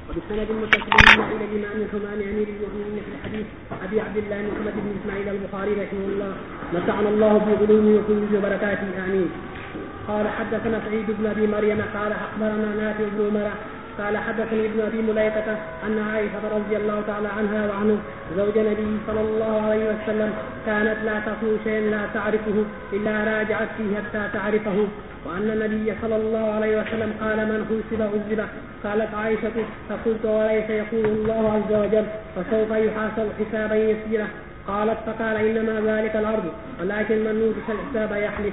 وبالسند المتصل إلى الإمام الحماني أمير المؤمنين في الحديث أبي عبد الله محمد بن إسماعيل البخاري رحمه الله متعنا الله في علومه وكنوز وبركاته آمين. قال حدثنا سعيد بن أبي مريم قال أخبرنا نافع بن عمر قال حدثني ابن أبي مليكة أن عائشة رضي الله تعالى عنها وعنه زوج النبي صلى الله عليه وسلم كانت لا تصنع شيئا لا تعرفه إلا راجعت فيه حتى تعرفه، وأن النبي صلى الله عليه وسلم قال من حوسب عذب. قالت عائشة فقلت وليس يقول الله عز وجل فسوف يحاسب حسابا يسيرا؟ قالت فقال إنما ذلك الأرض ولكن من نوقش الحساب يحلف.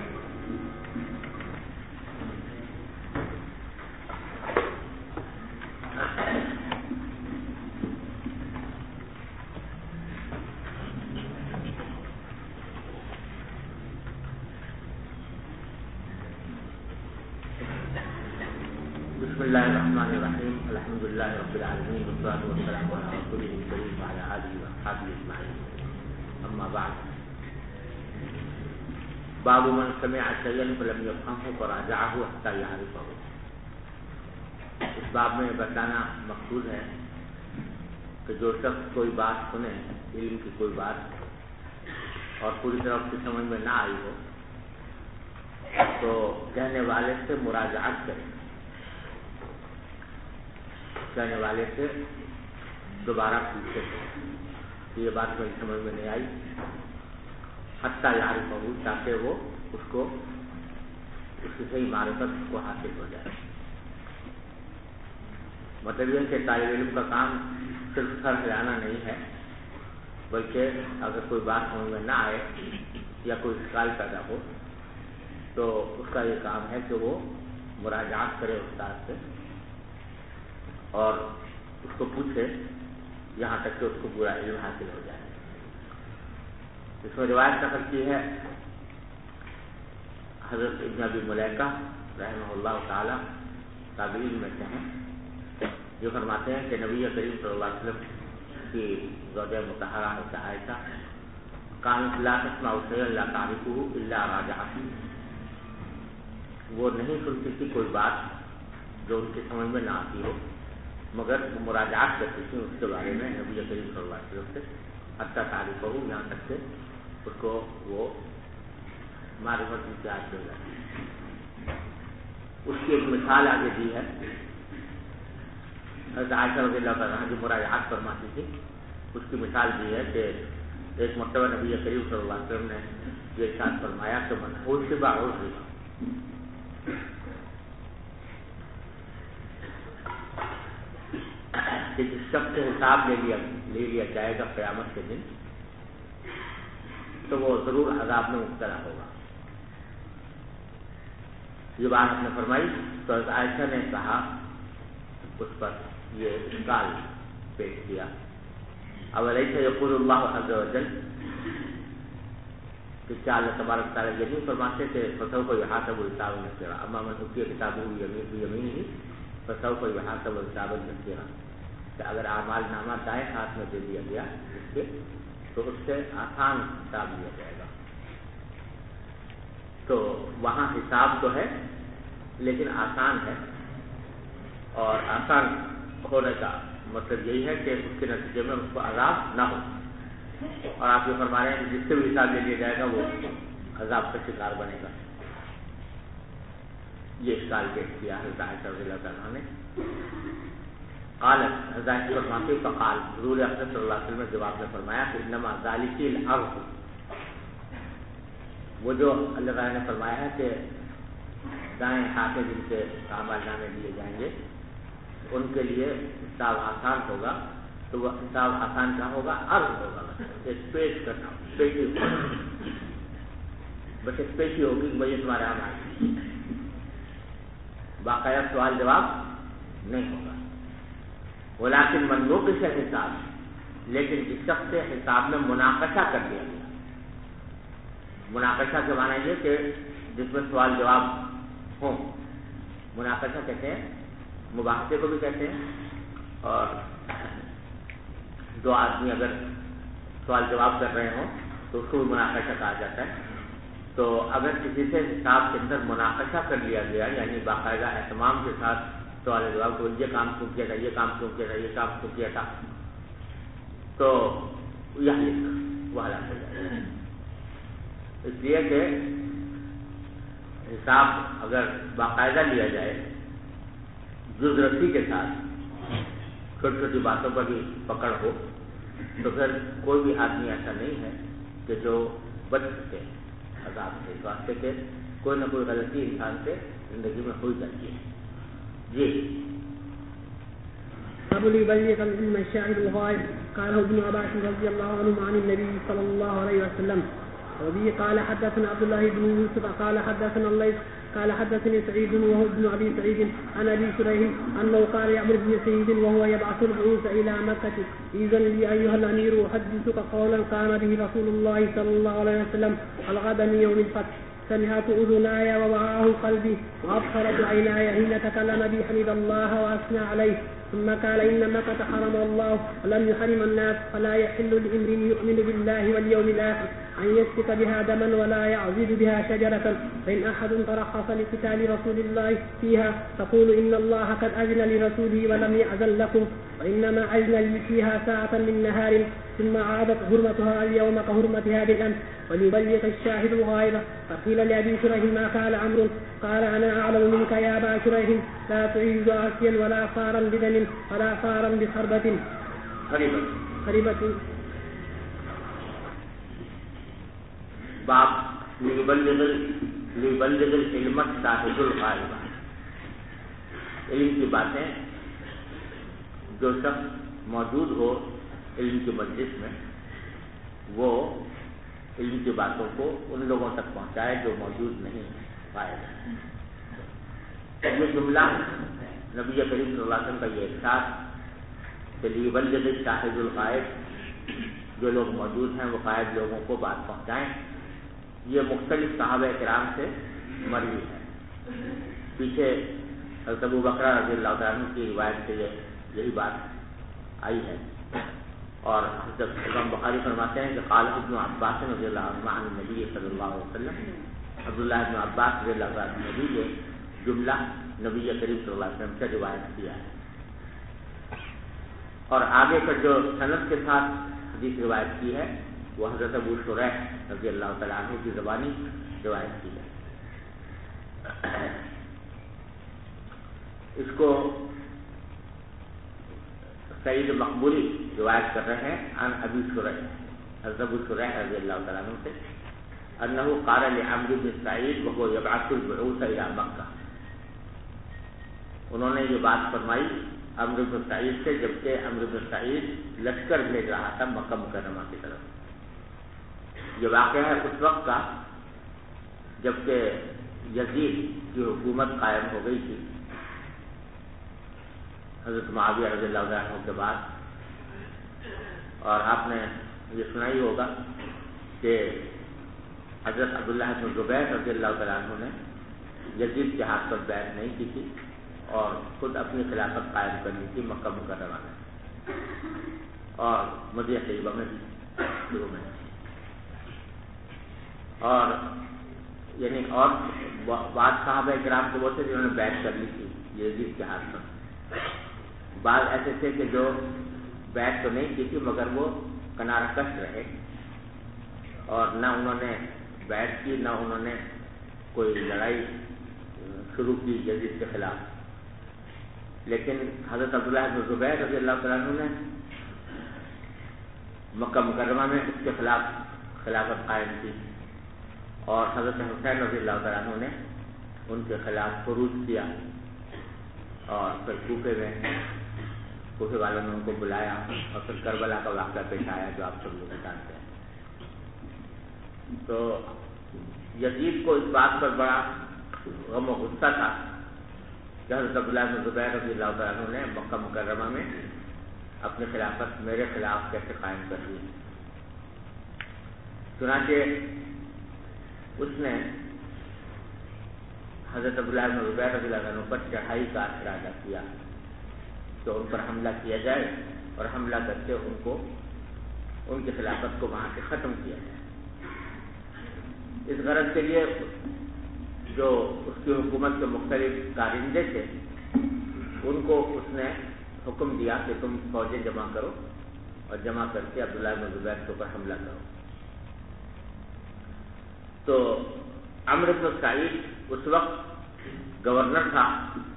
بسم الله الرحمن الرحيم الحمد لله رب العالمين والصلاة والسلام على رسوله الكريم وعلى آله وأصحابه أجمعين. أما بعد، باب من سمع شيئا فلم يفهمه فراجعه حتى يعرفه. اس باب میں بتانا مقصود ہے کہ جو شخص کوئی بات سنے، علم کی کوئی بات اور پوری طرح اس کی سمجھ میں نہ آئی ہو تو کہنے والے سے مراجعت کرے، کہنے والے سے دوبارہ پوچھے کہ یہ بات میری سمجھ میں نہیں آئی، حتیٰ یعرفہ، تاکہ وہ اس کی صحیح معرفت اس کو حاصل ہو جائے۔ مطلب یہ کہ طالب علم کا کام صرف سر ہلانا نہیں ہے، بلکہ اگر کوئی بات سمجھ میں نہ آئے یا کوئی اشکال پیدا ہو تو اس کا یہ کام ہے کہ وہ مراجعات کرے استاد سے اور اس کو پوچھے یہاں تک کہ اس کو پورا علم حاصل ہو جائے۔ اس میں روایت نقل کی ہے حضرت ابن ابی ملیکہ رحمہ اللہ تعالی، تابعین میں سے ہیں، جو فرماتے ہیں کہ نبی کریم صلی اللہ علیہ وسلم کی زوجہ مطہرہ حضرت عائشہ کانت لا تسمع شیئا لا تعرفه الا راجعت، وہ نہیں سنتی تھی کوئی بات جو ان کی سمجھ میں نہ آتی ہو مگر مراجعات کرتی تھی اس کے بارے میں نبی کریم صلی اللہ علیہ وسلم سے، حتیٰ تعریفہ، یہاں تک کہ اس کو وہ معرفت امتیاز مل جاتی۔ اس کی ایک مثال آگے دی ہے، حضرت عائشہ رضی اللہ تعالیٰ عنہا جو مراجعات فرماتی تھی اس کی مثال دی ہے کہ ایک مرتبہ نبی کریم صلی اللہ علیہ وسلم نے یہ ارشاد فرمایا کہ من حوسب عذب، کہ جس شخص سے حساب لے لیا جائے گا قیامت کے دن تو وہ ضرور عذاب میں مبتلا ہوگا۔ یہ بات آپ نے فرمائی تو حضرت عائشہ نے کہا، اس پر یہ اشکال پیش کیا، اولیس یقول اللہ عز وجل، کہ کیا اللہ تبارک تعالیٰ یہ نہیں فرماتے کہ فسوف یحاسب حسابا یسیرا، اما من اوتی کتابہ بیمینہ فسوف یحاسب حسابا یسیرا، کہ اگر اعمال نامہ دائیں ہاتھ میں دے دیا گیا اس کے تو اس سے آسان حساب لیا جائے گا۔ تو وہاں حساب تو ہے لیکن آسان ہے، اور آسان ہونے کا مطلب یہی ہے کہ اس کے نتیجے میں اس کو عذاب نہ ہو، اور آپ یہ فرما رہے ہیں کہ جس سے بھی حساب لے لیا جائے گا وہ عذاب کا شکار بنے گا۔ یہ اشکال پیش کیا حضرت عائشہ رضی اللہ تعالیٰ نے۔ قالت، حضرت فرماتی فقال، حضور اکرم صلی اللہ علیہ وسلم نے جواب میں فرمایا کہ انما ذالک الارض، وہ جو اللہ تعالیٰ نے فرمایا ہے کہ دائیں ہاتھ جن کے اعمال نامے دیے جائیں گے ان کے لیے حساب آسان ہوگا، تو وہ حساب آسان کیا ہوگا؟ عرض ہوگا، پیش کرنا، بس ایک پیشی ہوگی کہ بھائی تمہارے اعمال، باقاعدہ سوال جواب نہیں ہوگا۔ ولیکن من نوقش الحساب، لیکن جس شخص سے حساب میں مناقشہ کر لیا گیا، مناقشہ کے معنی یہ کہ جس میں سوال جواب ہوں، مناقشہ کہتے ہیں، مباحثے کو بھی کہتے ہیں، اور دو آدمی اگر سوال جواب کر رہے ہوں تو اس کو بھی مناقشہ کہا جاتا ہے۔ تو اگر کسی سے حساب کے اندر مناقشہ کر لیا گیا، یعنی باقاعدہ اہتمام کے ساتھ سوال جواب کو یہ کام کیوں کیا تھا، یہ کام کیوں کیا تھا، یہ کام کیوں کیا تھا، تو یہی وہ ہلاک ہو جائے گا۔ اس لیے کہ حساب اگر باقاعدہ لیا جائے جز رسی کے ساتھ، چھوٹی چھوٹی باتوں پر بھی پکڑ ہو، تو پھر کوئی بھی آدمی ایسا نہیں ہے کہ جو بچ سکے عذاب سے، اس واسطے کہ کوئی نہ کوئی غلطی انسان سے زندگی میں ہو جاتی ہے۔ جی قبل يبلغ العلم الشاهد الغائب قاله ابن عباس رضي الله عنه عن النبي صلى الله عليه وسلم. وبه قال حدثنا عبد الله بن يوسف قال حدثنا الليث قال حدثني سعيد وهو ابن ابي سعيد عن ابي شريح انه قال يعمر بن سعيد وهو يبعث البعوث الى مكه اذن لي ايها الامير احدثك قولا قام به رسول الله صلى الله عليه وسلم الغد من يوم الفتح سمعت اذناي ووعاه قلبي وابصرت عيناي حين تكلم بي حمد الله واثنى عليه ثم قال إن مكة حرم الله ولم يحرم الناس فلا يحل لامرئ يؤمن بالله واليوم الآخر أن يسفك بها دما ولا يعضد بها شجرة فإن أحد ترخص لقتال رسول الله فيها فقول إن الله قد أذن لرسوله ولم يأذن لكم وإنما أذن لي فيها ساعة من نهار ثم عادت حرمتها اليوم كحرمتها بالأمس وليبلغ الشاهد الغائب. فقيل لأبي شريح ما قال عمرو قال أنا أعلم منك يا أبا شريح لا تعيد عاصيا ولا فارا بدم ولا فارا بحربة خريبة. باب ليبلغ العلم الشاهد الغائب. علم کی باتیں جو شخص موجود ہو علم کی مجلس میں، وہ علم کی باتوں کو ان لوگوں تک پہنچائے جو موجود نہیں پائے گا۔ یہ جملہ نبی کریم صلی اللہ علیہ وسلم کا یہ ارشاد کہ لیبلغ الشاہد الغائب، جو لوگ موجود ہیں وہ غائب لوگوں کو بات پہنچائیں، یہ مختلف صحابہ کرام سے مروی ہے۔ پیچھے حضرت ابو بکر رضی اللہ تعالیٰ عنہ کی روایت سے یہی بات آئی ہے، اور جب امام بخاری فرماتے ہیں کہ قال ابن عباس رضی اللہ عنہ عن النبی صلی اللہ علیہ وسلم، عبداللہ ابن عباس رضی اللہ عنہ نے بھی یہ جملہ نبی کریم صلی اللہ علیہ وسلم سے روایت کیا ہے۔ اور آگے پر جو سند کے ساتھ حدیث روایت کی ہے وہ حضرت ابو شریح رضی اللہ تعالیٰ عنہ کی زبانی روایت کی ہے۔ اس کو سعید مقبولی روایت کر رہے ہیں عن ابی شریح، حضرت ابو شریح رضی اللہ تعالیٰ عنہ سے انہ قال لعمرو بن سعید وهو يبعث البعوث الى مکہ، انہوں نے یہ بات فرمائی عمرو بن سعید سے جبکہ عمرو بن سعید لشکر بھیج رہا تھا مکہ مکرمہ کی طرف۔ یہ واقعہ ہے اس وقت کا جبکہ یزید کی حکومت قائم ہو گئی تھی حضرت معاویہ رضی اللہ عنہ کے بعد، اور آپ نے یہ سنا ہی ہوگا کہ حضرت عبداللہ بن زبیر رضی اللہ تعالیٰ عنہ نے یزید کے ہاتھ پر بیعت نہیں کی تھی اور خود اپنی خلافت قائم کرنی تھی مکہ مکرمہ میں اور مدینہ طیبہ میں بھی شروع میں، اور یعنی اور بعض صحابہ کرام کے وہ تھے جنہوں نے بیعت کر لی تھی یزید کے ہاتھ پر، بعض ایسے تھے کہ جو بیعت تو نہیں کی تھی مگر وہ کنارہ کش رہے اور نہ انہوں نے بیعت کی نہ انہوں نے کوئی لڑائی شروع کی یزید کے خلاف۔ لیکن حضرت عبداللہ بن زبیر رضی اللہ تعالیٰ عنہ نے مکہ مکرمہ میں اس کے خلاف خلافت قائم کی، اور حضرت حسین رضی اللہ تعالیٰ عنہ نے ان کے خلاف خروج کیا، اور پھر کوفے والوں نے ان کو بلایا اور پھر کربلا کا واقعہ پیش آیا جو آپ سب لوگ جانتے ہیں۔ تو یزید کو اس بات پر بڑا غم و غصہ تھا کہ حضرت عبداللہ بن زبیر رضی اللہ تعالیٰ عنہ نے مکہ مکرمہ میں اپنی خلافت میرے خلاف کیسے قائم کر لی۔ چنانچہ اس نے حضرت عبداللہ بن زبیر رضی اللہ عنہ پر چڑھائی کا ارادہ کیا کہ ان پر حملہ کیا جائے اور حملہ کر کے ان کی خلافت کو وہاں سے ختم کیا جائے۔ اس غرض کے لیے جو اس کی حکومت کے مختلف کارندے تھے ان کو اس نے حکم دیا کہ تم فوجیں جمع کرو اور جمع کر کے عبداللہ بن زبیر کے اوپر حملہ کرو. تو عمرو بن سعید اس وقت گورنر تھا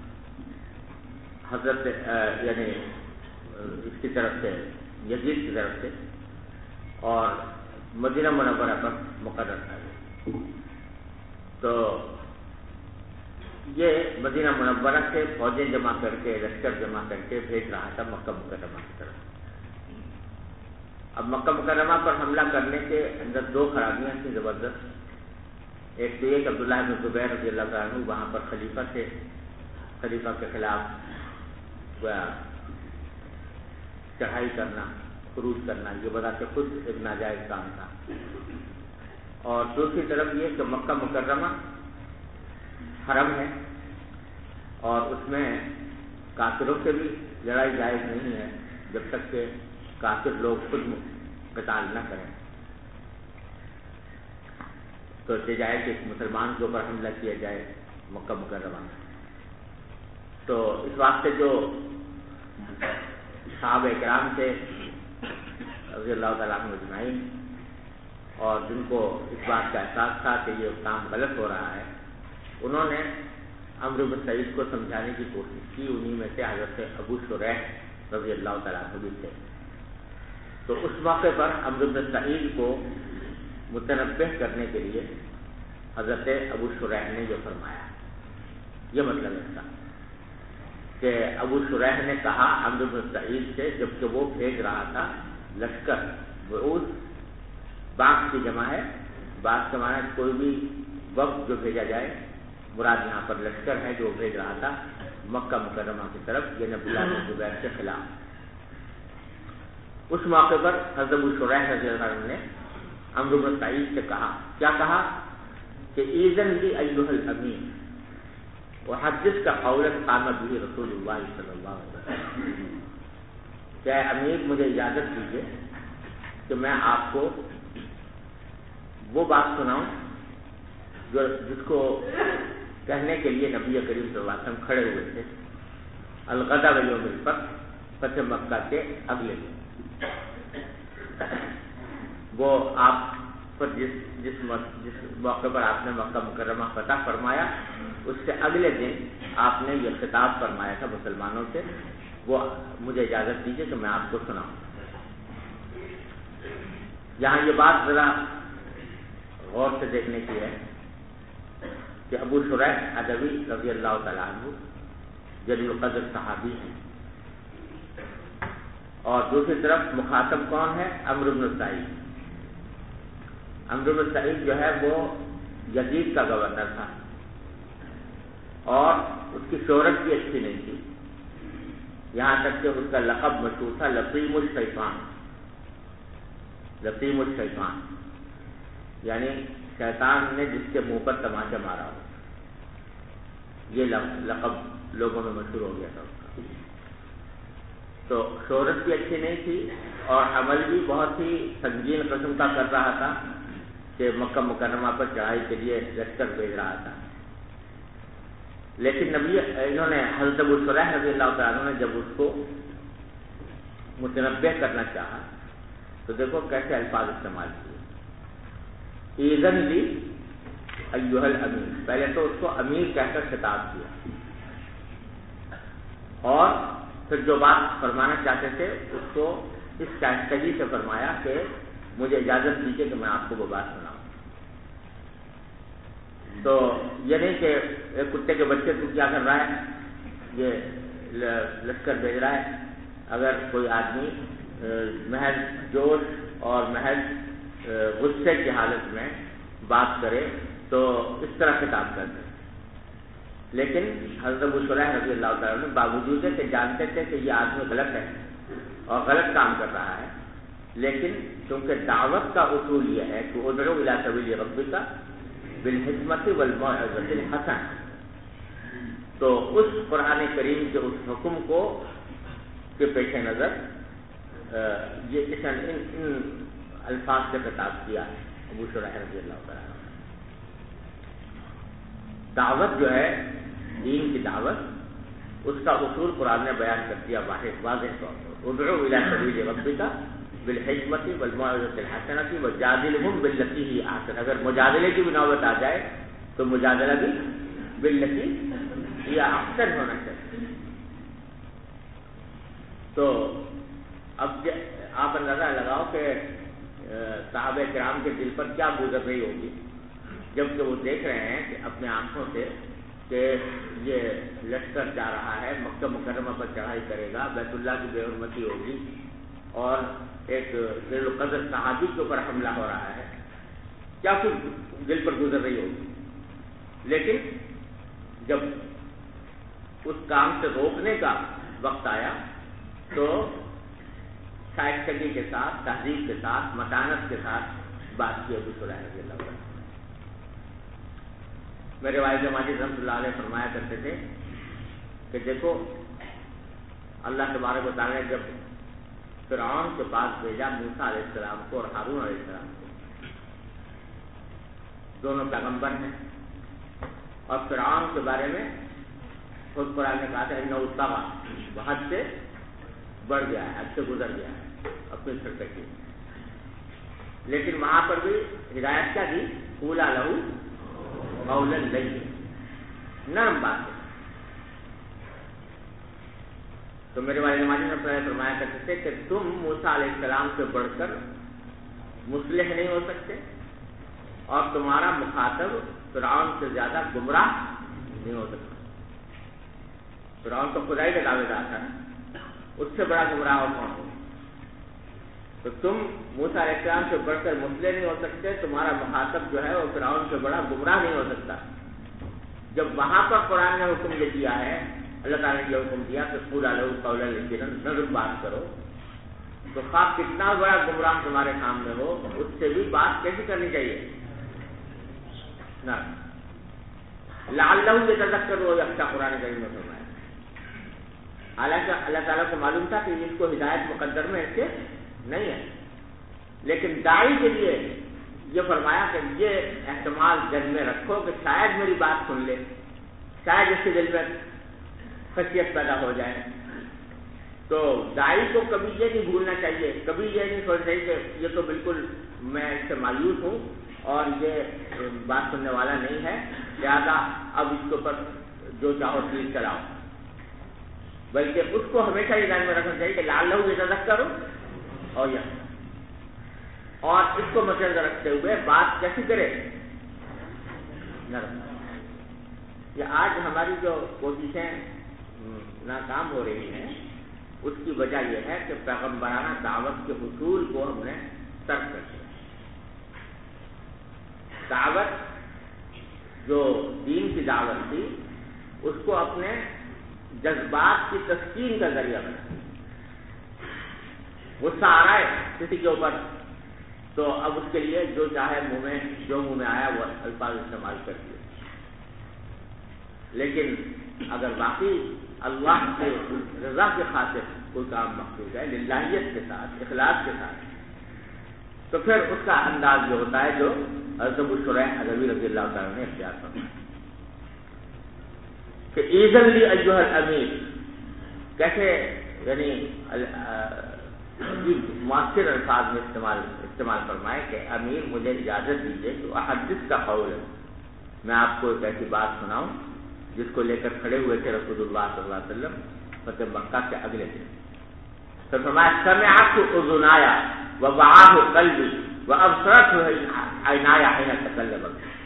حضرت یعنی اس کی طرف سے یزید کی طرف سے, اور مدینہ منورہ پر مقرر تھا. تو یہ مدینہ منورہ سے فوجیں جمع کر کے لشکر جمع کر کے بھیج رہا تھا مکہ مکرمہ کی طرف. اب مکہ مکرمہ پر حملہ کرنے کے اندر دو خرابیاں تھیں زبردست. ایک تو یہ کہ عبداللہ بن زبیر رضی اللہ عنہ وہاں پر خلیفہ تھے, خلیفہ کے خلاف چڑھائی کرنا, خروج کرنا, یہ بذات خود ایک ناجائز کام تھا. اور دوسری طرف یہ کہ مکہ مکرمہ حرم ہے اور اس میں کافروں سے بھی لڑائی جائز نہیں ہے جب تک کہ کافر لوگ خود قتال نہ کریں. تو جائے کہ مسلمان کے اوپر حملہ کیا جائے مکہ مکرمہ میں. تو اس واسطے جو صحابہ کرام تھے رضی اللہ تعالیٰ عنہ اجمعین, اور جن کو اس بات کا احساس تھا کہ یہ کام غلط ہو رہا ہے, انہوں نے عمرو بن سعید کو سمجھانے کی کوشش کی. انہی میں سے حضرت ابو شریح رضی اللہ تعالیٰ عنہ بھی تھے. تو اس موقع پر عمرو بن سعید کو متنبہ کرنے کے لیے حضرت ابو شریح نے جو فرمایا, یہ مطلب اس کا کہ ابو شریح نے کہا عمرو بن سعید سے, جبکہ وہ بھیج رہا تھا لشکر. بعوث باغ کی جمع ہے, باغ کا معنی کوئی بھی وقت جو بھیجا جائے, مراد یہاں پر لشکر ہے جو بھیج رہا تھا مکہ مکرمہ کی طرف, یہ عبداللہ بن زبیر کے خلاف. اس موقع پر حضرت ابو شریح رضی اللہ عنہ نے عمرو بن سعید سے کہا, کیا کہا کہ ایذن لی ایھا الامین وحدث کا قولا قام به رسول اللہ صلی اللہ علیہ وسلم, کہ امیر مجھے اجازت دیجیے کہ میں آپ کو وہ بات سناؤں جو جس کو کہنے کے لیے نبی کریم صلی اللہ علیہ وسلم کھڑے ہوئے تھے الغدا یوم الفتح, فتح مکہ کے اگلے دن. وہ آپ پر جس موقع پر آپ نے مکہ مکرمہ فتح فرمایا, اس سے اگلے دن آپ نے یہ خطاب فرمایا تھا مسلمانوں سے, وہ مجھے اجازت دیجیے کہ میں آپ کو سناؤں. یہاں یہ بات ذرا غور سے دیکھنے کی ہے کہ ابو شریح ادوی رضی اللہ تعالیٰ عنہ جلیل القدر صحابی ہیں, اور دوسری طرف مخاطب کون ہے؟ عمرو بن سعید. عمرو بن سعید جو ہے وہ یزید کا گورنر تھا اور اس کی شہرت بھی اچھی نہیں تھی, یہاں تک کہ اس کا لقب مشہور تھا لطیم الشیطان. لطیم الشیطان یعنی شیطان نے جس کے منہ پر تماچا مارا ہو, یہ لقب لوگوں میں مشہور ہو گیا تھا اس کا. تو شہرت بھی اچھی نہیں تھی اور عمل بھی بہت ہی سنگین قسم کا کر رہا تھا کہ مکہ مکرمہ پر چڑھائی کے لیے لشکر بھیج رہا تھا. لیکن انہوں نے حضرت ابو شریح رضی اللہ تعالیٰ عنہ نے جب اس کو متنبہ کرنا چاہا تو دیکھو کیسے الفاظ استعمال کیے. ایذن لی ایھا الامین, پہلے تو اس کو امیر کہہ کر خطاب کیا, اور پھر جو بات فرمانا چاہتے تھے اس کو اس شائستگی سے فرمایا کہ مجھے اجازت دیجیے کہ میں آپ کو وہ بات سناؤں. تو یہ نہیں کہ ایک کتے کے بچے کو کیا کر رہا ہے, یہ لشکر بھیج رہا ہے. اگر کوئی آدمی محض جوش اور محض غصے کی حالت میں بات کرے تو اس طرح خطاب کرتے. لیکن حضرت ابو شریح رضی اللہ تعالیٰ نے باوجود کہ جانتے تھے کہ یہ آدمی غلط ہے اور غلط کام کر رہا ہے, لیکن کیونکہ دعوت کا اصول یہ ہے کہ ادعو الی سبیل ربک بالحکمت والموعظۃ الحسنہ, تو اس قرآن کریم کے اس حکم کو کے پیش نظر یہ ان الفاظ سے خطاب کیا ہے ابو شریح رضی اللہ تعالیٰ. دعوت جو ہے دین کی دعوت اس کا اصول قرآن نے بیان کر دیا واضح طور پر. ادعو الی سبیل ربک بالحکمت والموعظۃ الحسنۃ وجادلہم باللتی ہی احسن. اگر مجادلے کی بھی نوبت آ جائے تو مجادلہ بھی باللتی ہی احسن ہونا چاہیے. تو اب آپ اندازہ لگاؤ کہ صحابہ کرام کے دل پر کیا گزر رہی ہوگی جبکہ وہ دیکھ رہے ہیں کہ اپنے آنکھوں سے کہ یہ لشکر جا رہا ہے، مکہ مکرمہ پر چڑھائی کرے گا، بیت اللہ کی بے حرمتی ہوگی اور ایک ذیل القدر صحابی کے اوپر حملہ ہو رہا ہے. کیا کچھ دل پر گزر رہی ہوگی. لیکن جب اس کام سے روکنے کا وقت آیا تو شائستگی کے ساتھ، تہذیب کے ساتھ، متانت کے ساتھ بات کی ابو شریح رضی اللہ عنہ. میرے والد ماجد رحمۃ اللہ علیہ فرمایا کرتے تھے کہ دیکھو اللہ تبارک و تعالیٰ نے جب فرعون کے پاس بھیجا موسیٰ علیہ السلام کو اور ہارون علیہ السلام کو، دونوں پیغمبر ہیں، اور فرعون کے بارے میں خود قرآن نے کہا تھا انہ طغى، وہ حد سے بڑھ گیا ہے، حد سے گزر گیا ہے اپنی سرکشی. لیکن وہاں پر بھی ہدایت کیا دی؟ قولا لہ قولا لینا، نرم بات ہے. تو میرے والد ماجد نے فرمایا کرتے تھے کہ تم موسیٰ علیہ السلام سے بڑھ کر مصلح نہیں ہو سکتے اور تمہارا مخاطب فرعون سے زیادہ گمراہ نہیں ہو سکتا. فرعون تو خدائی کا دعوے دار تھا نا، اس سے بڑا گمراہ اور کون ہو. تو تم موسیٰ علیہ السلام سے بڑھ کر مصلح نہیں ہو سکتے، تمہارا مخاطب جو ہے وہ فرعون سے بڑا گمراہ نہیں ہو سکتا. جب وہاں پر قرآن نے حکم یہ دیا ہے، اللہ تعالیٰ نے یہ حکم دیا کہ قولا لہ قولا لینا، نرم بات کرو، تو خواہ کتنا بڑا گمراہ تمہارے سامنے ہو اس سے بھی بات کیسی کرنی چاہیے؟ نرم. لعلہ یتذکر و یخشی قرآن کریم میں فرمایا. حالانکہ اللہ تعالیٰ کو معلوم تھا کہ اس کو ہدایت مقدر میں اس کے نہیں ہے، لیکن داعی کے لیے یہ فرمایا کہ یہ احتمال دل میں رکھو کہ شاید میری بات سن لے، شاید اس کے دل میں خشیت پیدا ہو جائے. تو داعی کو کبھی یہ نہیں بھولنا چاہیے، کبھی یہ نہیں سوچنا چاہیے کہ یہ تو بالکل میں اس سے مایوس ہوں اور یہ بات سننے والا نہیں ہے، لہذا اب اس کے اوپر جو چاہو چیز چلاؤ. بلکہ اس کو ہمیشہ یہ ذہن میں رکھنا چاہیے کہ لعلہ یتذکر اور اس کو مد نظر رکھتے ہوئے بات کیسی کرے؟ نرم. یہ آج ہماری جو کوششیں ناکام ہو رہی ہیں اس کی وجہ یہ ہے کہ پیغمبرانہ دعوت کے اصول کو ہم نے ترک کر دیا. دعوت جو دین کی دعوت تھی اس کو اپنے جذبات کی تسکین کا ذریعہ بنا. غصہ آ رہا ہے کسی کے اوپر تو اب اس کے لیے جو چاہے منہ میں آیا وہ الفاظ استعمال کر دیے. لیکن اگر واقعی اللہ کے رضا کے خاطر کوئی کام مقصود ہے للہیت کے ساتھ، اخلاص کے ساتھ، تو پھر اس کا انداز جو ہوتا ہے جو حضرت ابو شریح حضوی رضی اللہ تعالیٰ نے اختیار فرمایا کہ ایذن لی ایھا الامیر. کیسے یعنی مؤثر الفاظ میں استعمال فرمائے کہ امیر مجھے اجازت دیجیے کہ احدث کا قول ہے، میں آپ کو ایک ایسی بات سناؤں جس کو لے کر کھڑے ہوئے تھے رسول اللہ صلی اللہ علیہ وسلم فتح مکہ کے اگلے دن. تو فرمایا سمعت اذنایا ووعاہ قلبی وابصرت عینایا حین تکلم.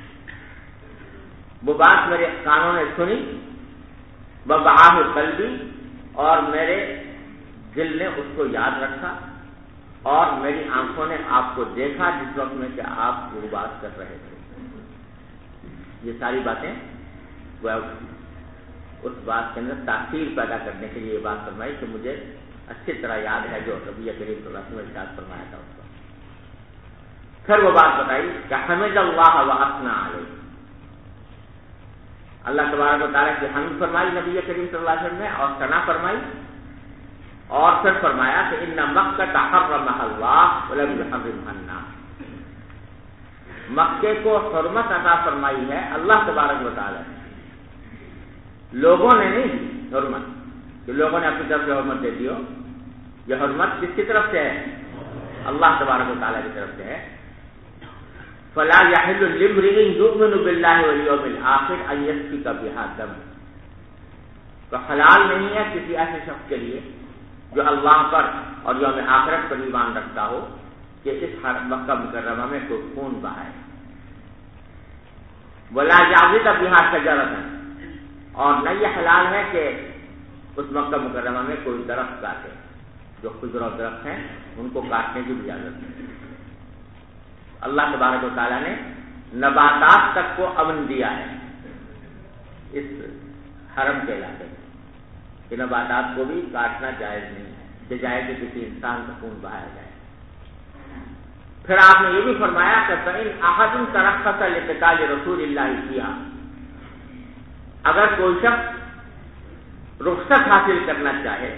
وہ بات میرے کانوں نے سنی، ووعاہ قلبی، اور میرے دل نے اس کو یاد رکھا، اور میری آنکھوں نے آپ کو دیکھا جس وقت میں کہ آپ وہ بات کر رہے تھے. یہ ساری باتیں وہ اس بات کے اندر تاثیر پیدا کرنے کے لیے یہ بات فرمائی کہ مجھے اچھی طرح یاد ہے جو نبی کریم صلی اللہ علیہ وسلم نے ارشاد فرمایا تھا اس وقت. پھر وہ بات بتائی کہ حمد اللہ واثنى علیہ، اللہ تبارک و تعالیٰ کی حمد فرمائی نبی کریم صلی اللہ علیہ وسلم نے اور ثنا فرمائی، اور پھر فرمایا کہ ان مکہ حرمها اللہ ولم يحرمها الناس. مکے کو حرمت عطا فرمائی ہے اللہ تبارک و تعالیٰ نے، لوگوں نے نہیں. حرمت کہ لوگوں نے اپنی طرف سے حرمت دے دی ہو، یہ حرمت کس کی طرف سے ہے؟ اللہ تبارک و تعالیٰ کی طرف سے ہے۔ فلا يحل لامرئ يؤمن بالله واليوم الآخر ان يسفك بها دم، تو حلال نہیں ہے کسی ایسے شخص کے لیے جو اللہ پر اور یوم آخرت پر ایمان رکھتا ہو کہ اس مکہ مکرمہ میں کوئی خون بہائے۔ ولا يعضد بها شجرة، اور نہ یہ حلال ہے کہ اس مکہ مکرمہ میں کوئی درخت کاٹے، جو خضر درخت ہیں ان کو کاٹنے کی اجازت نہیں۔ اللہ تبارک و تعالیٰ نے نباتات تک کو امن دیا ہے اس حرم کے علاقے میں کہ نباتات کو بھی کاٹنا جائز نہیں ہے، بجائے کہ کسی انسان کا خون بہایا جائے۔ پھر آپ نے یہ بھی فرمایا کہ فَإِنْ أَحَدٌ تَرَخَّصَ لِقِتَالِ رَسُولِ اللَّهِ فِيهَا، اگر کوئی شخص رخصت حاصل کرنا چاہے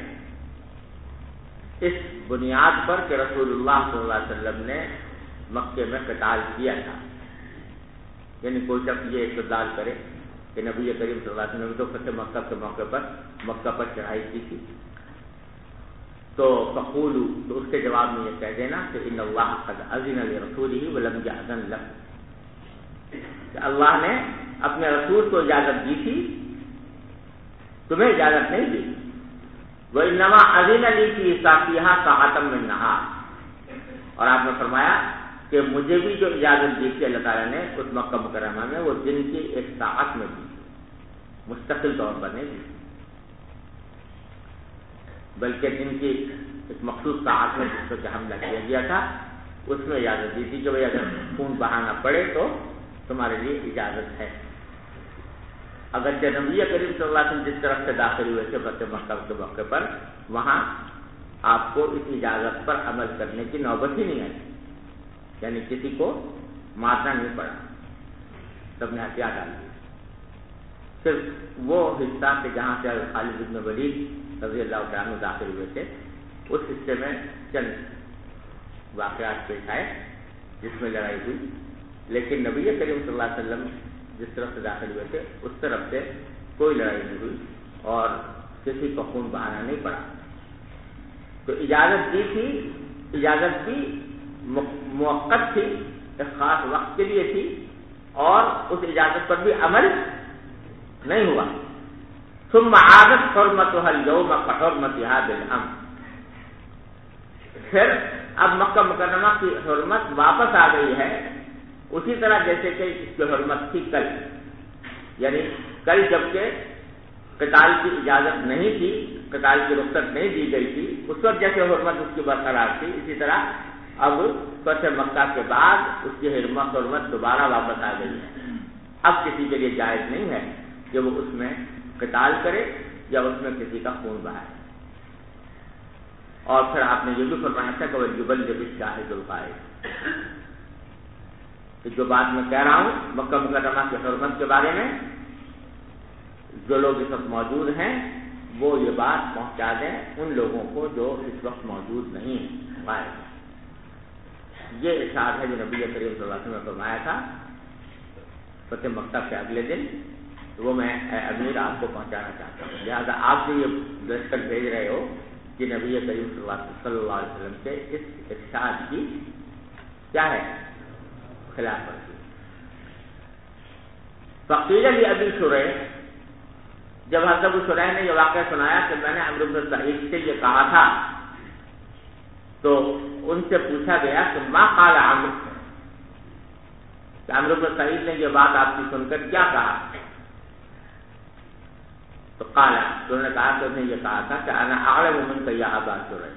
اس بنیاد پر کہ رسول اللہ صلی اللہ علیہ وسلم نے مکے میں قتال کیا تھا، یعنی کوئی شخص یہ استدلال کرے کہ نبی کریم صلی اللہ علیہ وسلم نے تو فتح مکہ کے موقع پر مکہ پر چڑھائی کی تھی، تو فقولوا، تو اس کے جواب میں یہ کہہ دینا کہ ان اللہ قد اذن لرسولہ ولم یأذن لکم، کہ اللہ نے اپنے رسول کو اجازت دی تھی، تمہیں اجازت نہیں دی۔ وانما اذن لی فی ساقیہا ساعۃ من نہار، اور آپ نے فرمایا کہ مجھے بھی جو اجازت دی تھی اللہ تعالیٰ نے اس مکہ مکرمہ میں وہ دن کی ایک ساعت میں دی، مستقل طور پر نہیں دی، بلکہ دن کی ایک مخصوص ساعت میں جس پر حملہ کیا گیا تھا اس میں اجازت دی تھی کہ بھائی اگر خون بہانا پڑے تو تمہارے لیے اجازت ہے۔ اگر نبی کریم صلی اللہ علیہ وسلم جس طرف سے داخل ہوئے تھے فتح مکہ کے موقع پر، وہاں آپ کو اس اجازت پر عمل کرنے کی نوبت ہی نہیں آئی، یعنی کسی کو مارنا نہیں پڑا، سب نے ہتھیار ڈال دی۔ صرف وہ حصہ کہ جہاں سے خالد بن ولید رضی اللہ عنہ داخل ہوئے تھے اس حصے میں چند واقعات پیش آئے جس میں لڑائی ہوئی، لیکن نبی کریم صلی اللہ علیہ وسلم جس طرف سے داخل ہوئے تھے اس طرف سے کوئی لڑائی نہیں ہوئی اور کسی کو خون بہانا نہیں پڑا۔ تو اجازت دی تھی، اجازت بھی موقت تھی، ایک خاص وقت کے لیے تھی، اور اس اجازت پر بھی عمل نہیں ہوا۔ ثم عادت حرمتها اليوم كحرمتها بالامس، پھر اب مکہ مکرمہ کی حرمت واپس آ گئی ہے اسی طرح جیسے کہ اس کی حرمت تھی کل، یعنی کل جبکہ قتال کی اجازت نہیں تھی، قتال کی رخصت نہیں دی گئی تھی، اس وقت جیسے حرمت اس کی برقرار تھی، اسی طرح اب فتح مکہ کے بعد اس کی حرمت دوبارہ واپس آ گئی ہے۔ اب کسی کے لیے جائز نہیں ہے کہ وہ اس میں قتال کرے یا اس میں کسی کا خون بہائے۔ اور پھر آپ نے یہ بھی فرمایا تھا کہ وَلْيُبَلِّغِ الشَّاهِدُ الْغَائِبَ، کہ جو بات میں کہہ رہا ہوں مکہ مکرمہ کی حرمت کے بارے میں، جو لوگ اس وقت موجود ہیں وہ یہ بات پہنچا دیں ان لوگوں کو جو اس وقت موجود نہیں ہیں، غائب۔ یہ ارشاد ہے جو نبی کریم صلی اللہ علیہ وسلم نے فرمایا تھا فتح مکہ کے اگلے دن، وہ میں امیر آپ کو پہنچانا چاہتا ہوں، لہٰذا آپ جو یہ دستخط بھیج رہے ہو کہ نبی کریم صلی اللہ علیہ وسلم کے اس ارشاد کی کیا ہے؟ خلاف ورزی۔ فقیل لی ابی شریح، جب حضرت ابو شریح نے یہ واقعہ سنایا کہ میں نے عمرو بن سعید سے یہ کہا تھا، تو ان سے پوچھا گیا کہ ما قال عمرو، کہ عمرو بن سعید نے یہ بات آپ کی سن کر کیا کہا؟ تو قال، تو انہوں نے کہا کہ انہوں نے یہ کہا تھا کہ انا اعلم منک یا ابا شریح،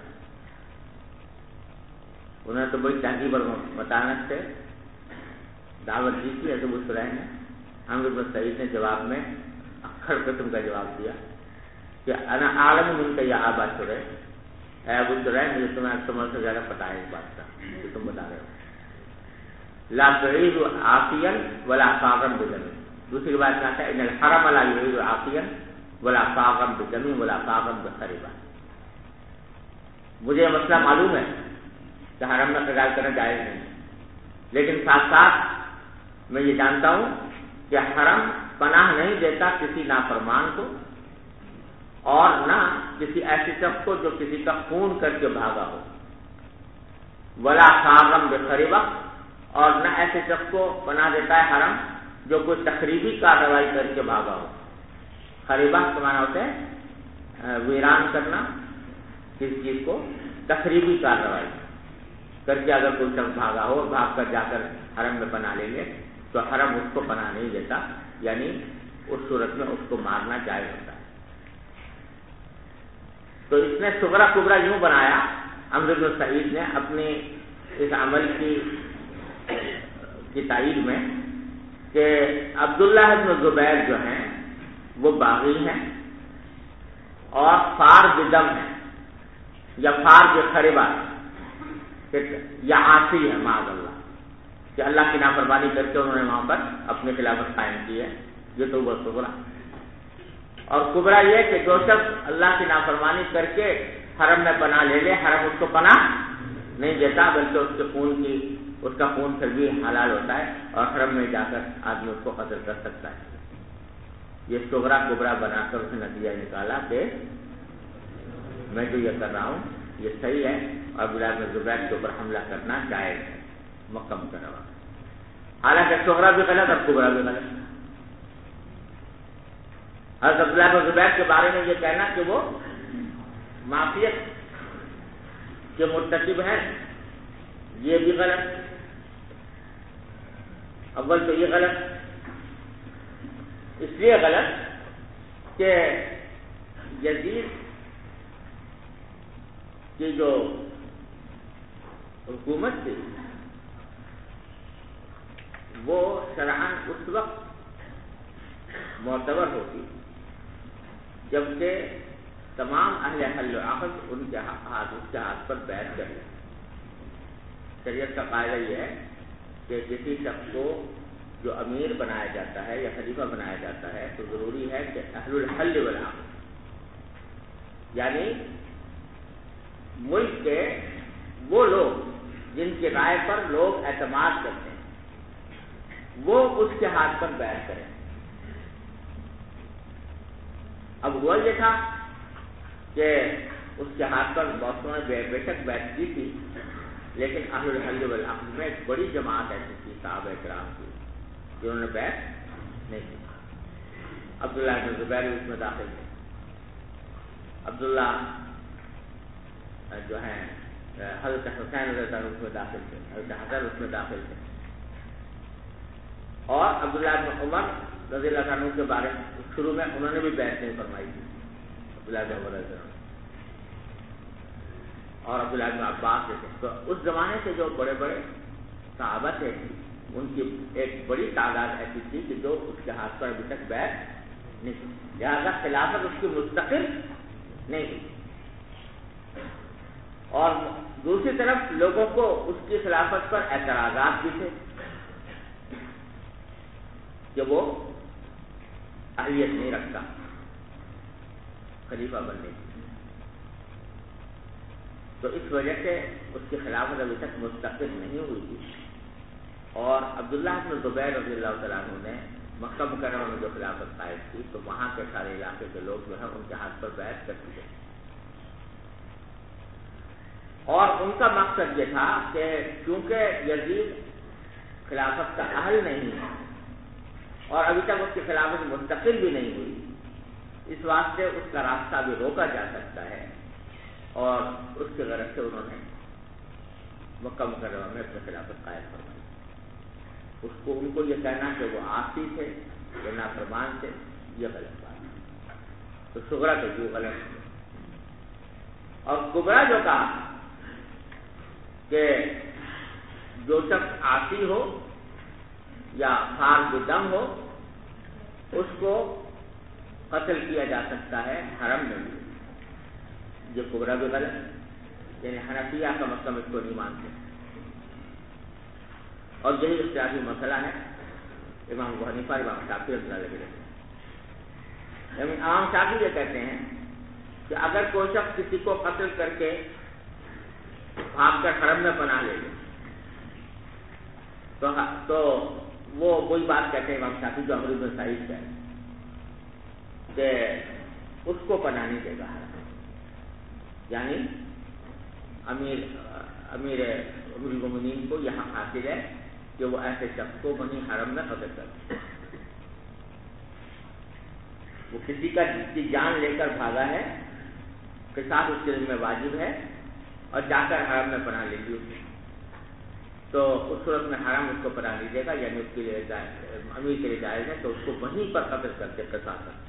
انہوں نے تو بڑی تہذیب اور متانت سے دعوت دی تھی حضرت ابو شریح نے۔ عمرو بن سعید نے جواب میں اکھڑ قسم کا جواب دیا کہ انا اعلم منک یا ابا شریح، اے ابو شریح مجھے تمہیں سمجھ سے زیادہ پتہ ہے اس بات کا جو تم بتا رہے ہو۔ لا تعید عاصیا ولا صاغا بدم، دوسری بات میں آتا ہے ان الحرم لا يعید عاصیا ولا صاغا بدم ولا صاغا بخربہ، مجھے یہ مسئلہ معلوم ہے کہ حرم میں قتال کرنا جائز نہیں، لیکن ساتھ ساتھ میں یہ جانتا ہوں کہ حرم پناہ نہیں دیتا کسی نافرمان کو اور نہ کسی ایسی شخص کو جو کسی کا خون کر کے بھاگا ہو، ولا خارم بخریبہ، اور نہ ایسے شخص کو پناہ دیتا ہے حرم جو کوئی تخریبی کارروائی کر کے بھاگا ہو۔ خریبہ کا معنی ہوتا ہے ویران کرنا، کسی چیز کو تخریبی کارروائی کر کے اگر کوئی شخص بھاگا ہو، بھاگ کر جا کر حرم میں پناہ لے لے تو حرم اس کو پناہ نہیں دیتا، یعنی اس صورت میں اس کو مارنا جائز ہوتا ہے۔ تو اس نے صغرا کبرا یوں بنایا عمرو بن سعید نے اپنے اس عمل کی تائید میں کہ عبداللہ بن زبیر جو ہیں وہ باغی ہیں اور فار بدم ہیں یا فار بخریبہ یا عاصی ہے معاذ اللہ، کہ اللہ کی نافرمانی کر کے انہوں نے وہاں پر اپنی خلافت قائم کی ہے، یہ تو وہ صغرا۔ اور کبرا یہ کہ جو شخص اللہ کی نافرمانی کر کے حرم میں پناہ لے لے، حرم اس کو پناہ نہیں دیتا بلکہ اس کا خون پھر بھی حلال ہوتا ہے اور حرم میں جا کر آدمی اس کو قتل کر سکتا ہے۔ یہ صغرا کبرا بنا کر اس نے نتیجہ نکالا کہ میں جو یہ کر رہا ہوں یہ صحیح ہے اور عبداللہ بن زبیر کے اوپر حملہ کرنا جائز ہے، مکہ مکرمہ۔ حالانکہ صغرا بھی غلط اور کبرا بھی غلط۔ حضرت عبداللہ بن زبیر کے بارے میں یہ کہنا کہ وہ معصیت کے مرتکب ہیں، یہ بھی غلط۔ اول تو یہ غلط، اس لیے غلط کہ یزید کی جو حکومت تھی وہ شرعاً اس وقت معتبر ہوتی جبکہ تمام اہل حل و عقد اس کے ہاتھ پر بیعت کر لیں۔ شریعت کا قاعدہ یہ ہے کہ کسی شخص کو جو امیر بنایا جاتا ہے یا خلیفہ بنایا جاتا ہے تو ضروری ہے کہ اہل الحل والعقد، یعنی ملک کے وہ لوگ جن کی رائے پر لوگ اعتماد کرتے ہیں وہ اس کے ہاتھ پر بیعت کریں۔ اب ہوا یہ تھا کہ اس کے ہاتھ پر بہتوں نے بے شک بیعت کی تھی، لیکن اہل الحل والعقد میں ایک بڑی جماعت ایسی تھی صحابہ کرام کی جنہوں نے بیعت نہیں کی۔ عبداللہ بن زبیر اس میں داخل تھے، عبداللہ جو ہیں حضرت حسین رضی اللہ عنہ اس میں داخل تھے، حضرت حسن اس میں داخل تھے، اور عبداللہ بن عمر رضی اللہ عنہ کے بارے میں شروع میں انہوں نے بھی بیعت نہیں فرمائی تھی، عبداللہ بن عمر رضی اللہ عنہ اور عبداللہ بن عباس تھے۔ تو اس زمانے سے جو بڑے بڑے صحابہ تھے ان کی ایک بڑی تعداد ایسی تھی کہ جو اس کے ہاتھ پر ابھی تک بیعت نہیں تھی، لہٰذا خلافت اس کی مستقل نہیں تھی۔ اور دوسری طرف لوگوں کو اس کی خلافت پر اعتراضات بھی تھے کہ وہ اہلیت نہیں رکھتا خلیفہ بننے کی، تو اس وجہ سے اس کی خلافت ابھی تک مستقل نہیں ہوئی تھی۔ اور عبداللہ بن زبیر رضی اللہ تعالیٰ عنہ نے مکہ مکرمہ میں جو خلافت قائم کی تو وہاں کے سارے علاقے کے لوگ جو ہیں ان کے ہاتھ پر بیعت کر چکے، اور ان کا مقصد یہ تھا کہ کیونکہ یزید خلافت کا اہل نہیں ہے اور ابھی تک اس کی خلافت مستقل بھی نہیں ہوئی، اس واسطے اس کا راستہ بھی روکا جا سکتا ہے، اور اس کے غرض سے انہوں نے مکہ مکرمہ میں اپنی خلافت قائم فرمائی۔ ان کو یہ کہنا کہ وہ عاصی تھے یا نافرمان تھے یہ غلط بات ہے۔ تو صغرا تو کیوں غلط ہے، اور کبرا جو کہا کہ جو شخص عاصی ہو یا خار بدم ہو اس کو قتل کیا جا سکتا ہے حرم میں بھی، یہ کبرا بھی غلط ہے، یعنی حنفیہ کا مطلب اس کو نہیں مانتے، اور یہی اختلافی مسئلہ ہے امام ابو حنیفہ امام شافعی رحمۃ اللہ علیہ۔ یعنی امام شافعی یہ کہتے ہیں کہ اگر کوئی شخص کسی کو قتل کر کے بھاگ کر حرم میں پناہ لے لے تو وہ وہی بات کہتے ہیں امام شافعی جو عمرو بن سعید کا ہے کہ اس کو پناہ نہیں دے گا حرم، یعنی امیر المومنین کو یہاں حاصل ہے کہ وہ ایسے شخص کو بنی حرم میں قتل کر، وہ کسی کی جان لے کر بھاگا ہے، قصاص اس کے ذمہ واجب ہے، اور جا کر حرم میں پناہ لے لی اس نے، تو اس صورت میں حرم اس کو پناہ نہیں دے گا، یعنی اس کے لیے امیر کے لیے جائز ہے تو اس کو وہیں پر قتل کرتے قصاص کرتے۔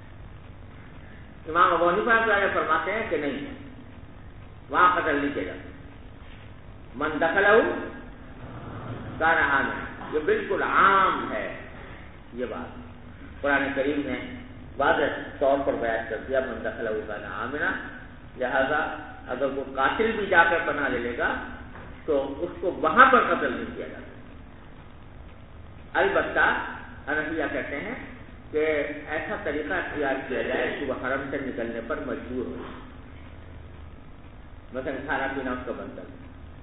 امام ابو حنیفہ فرماتے ہیں کہ نہیں، وہاں قتل نہیں کیا جاتا، من دخلہ کان آمنا، یہ بالکل عام ہے یہ بات، قرآن کریم نے واضح طور پر بیان کر دیا من دخلہ کان آمنا، لہذا اگر وہ قاتل بھی جا کر پناہ لے لے گا تو اس کو وہاں پر قتل نہیں کیا جاتا۔ البتہ حنفیہ کہتے ہیں کہ ایسا طریقہ اختیار کیا جائے کہ وہ حرم سے نکلنے پر مجبور ہو، مثلا کھانا پینا اس کا بند کر،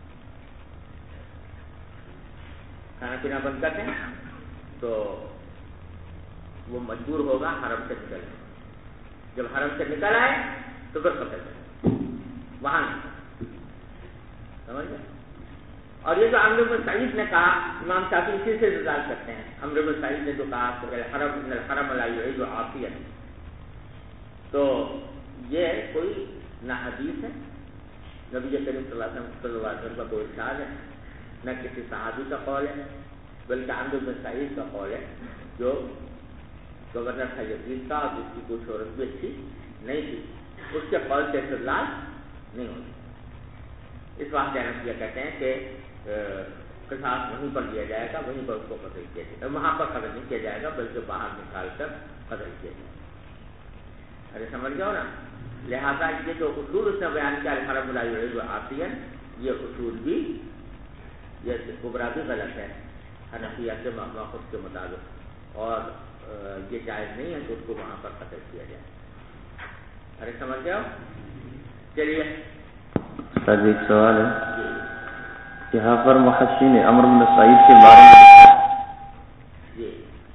کھانا پینا بند کرتے ہیں تو وہ مجبور ہوگا حرم سے نکلنے، جب حرم سے نکل آئے تو پھر قتل کرے، وہاں سمجھ گئے۔ اور یہ جو عمرو بن سعید نے کہا، امام شافعی اسی سے استدلال کرتے ہیں، عمرو بن سعید نے جو کہا کہ الحرم لا يعيد عاصيا، تو یہ کوئی نہ حدیث ہے، نبی کریم صلی اللہ علیہ وسلم کا کوئی ارشاد ہے، نہ کسی صحابی کا قول ہے، بلکہ عمرو بن سعید کا قول ہے جو گورنر تھا یزید کا اور جس کی کوئی شہرت بھی اچھی نہیں تھی، اس کے قول سے استدلال نہیں ہوتی۔ اس واسطے حنفیہ کہتے ہیں کہ قصاص وہیں پر لیا جائے گا، وہیں پر اس کو قتل کیا جائے گا، وہاں پر قتل نہیں کیا جائے گا بلکہ باہر نکال کر قتل کیا جائے گا۔ ارے سمجھ جاؤ نا، لہذا یہ جو اصول اس نے بیان کیا الحرم لا يعيد عاصيا، یہ اصول بھی، یہ کبرا بھی غلط ہے حنفیہ کے ماخذ کے مطابق، اور یہ جائز نہیں ہے کہ اس کو وہاں پر قتل کیا جائے۔ ارے سمجھ جاؤ۔ چلیے سر ایک سوال ہے، یہاں پر محسن عمرو بن سعید کے بارے میں جی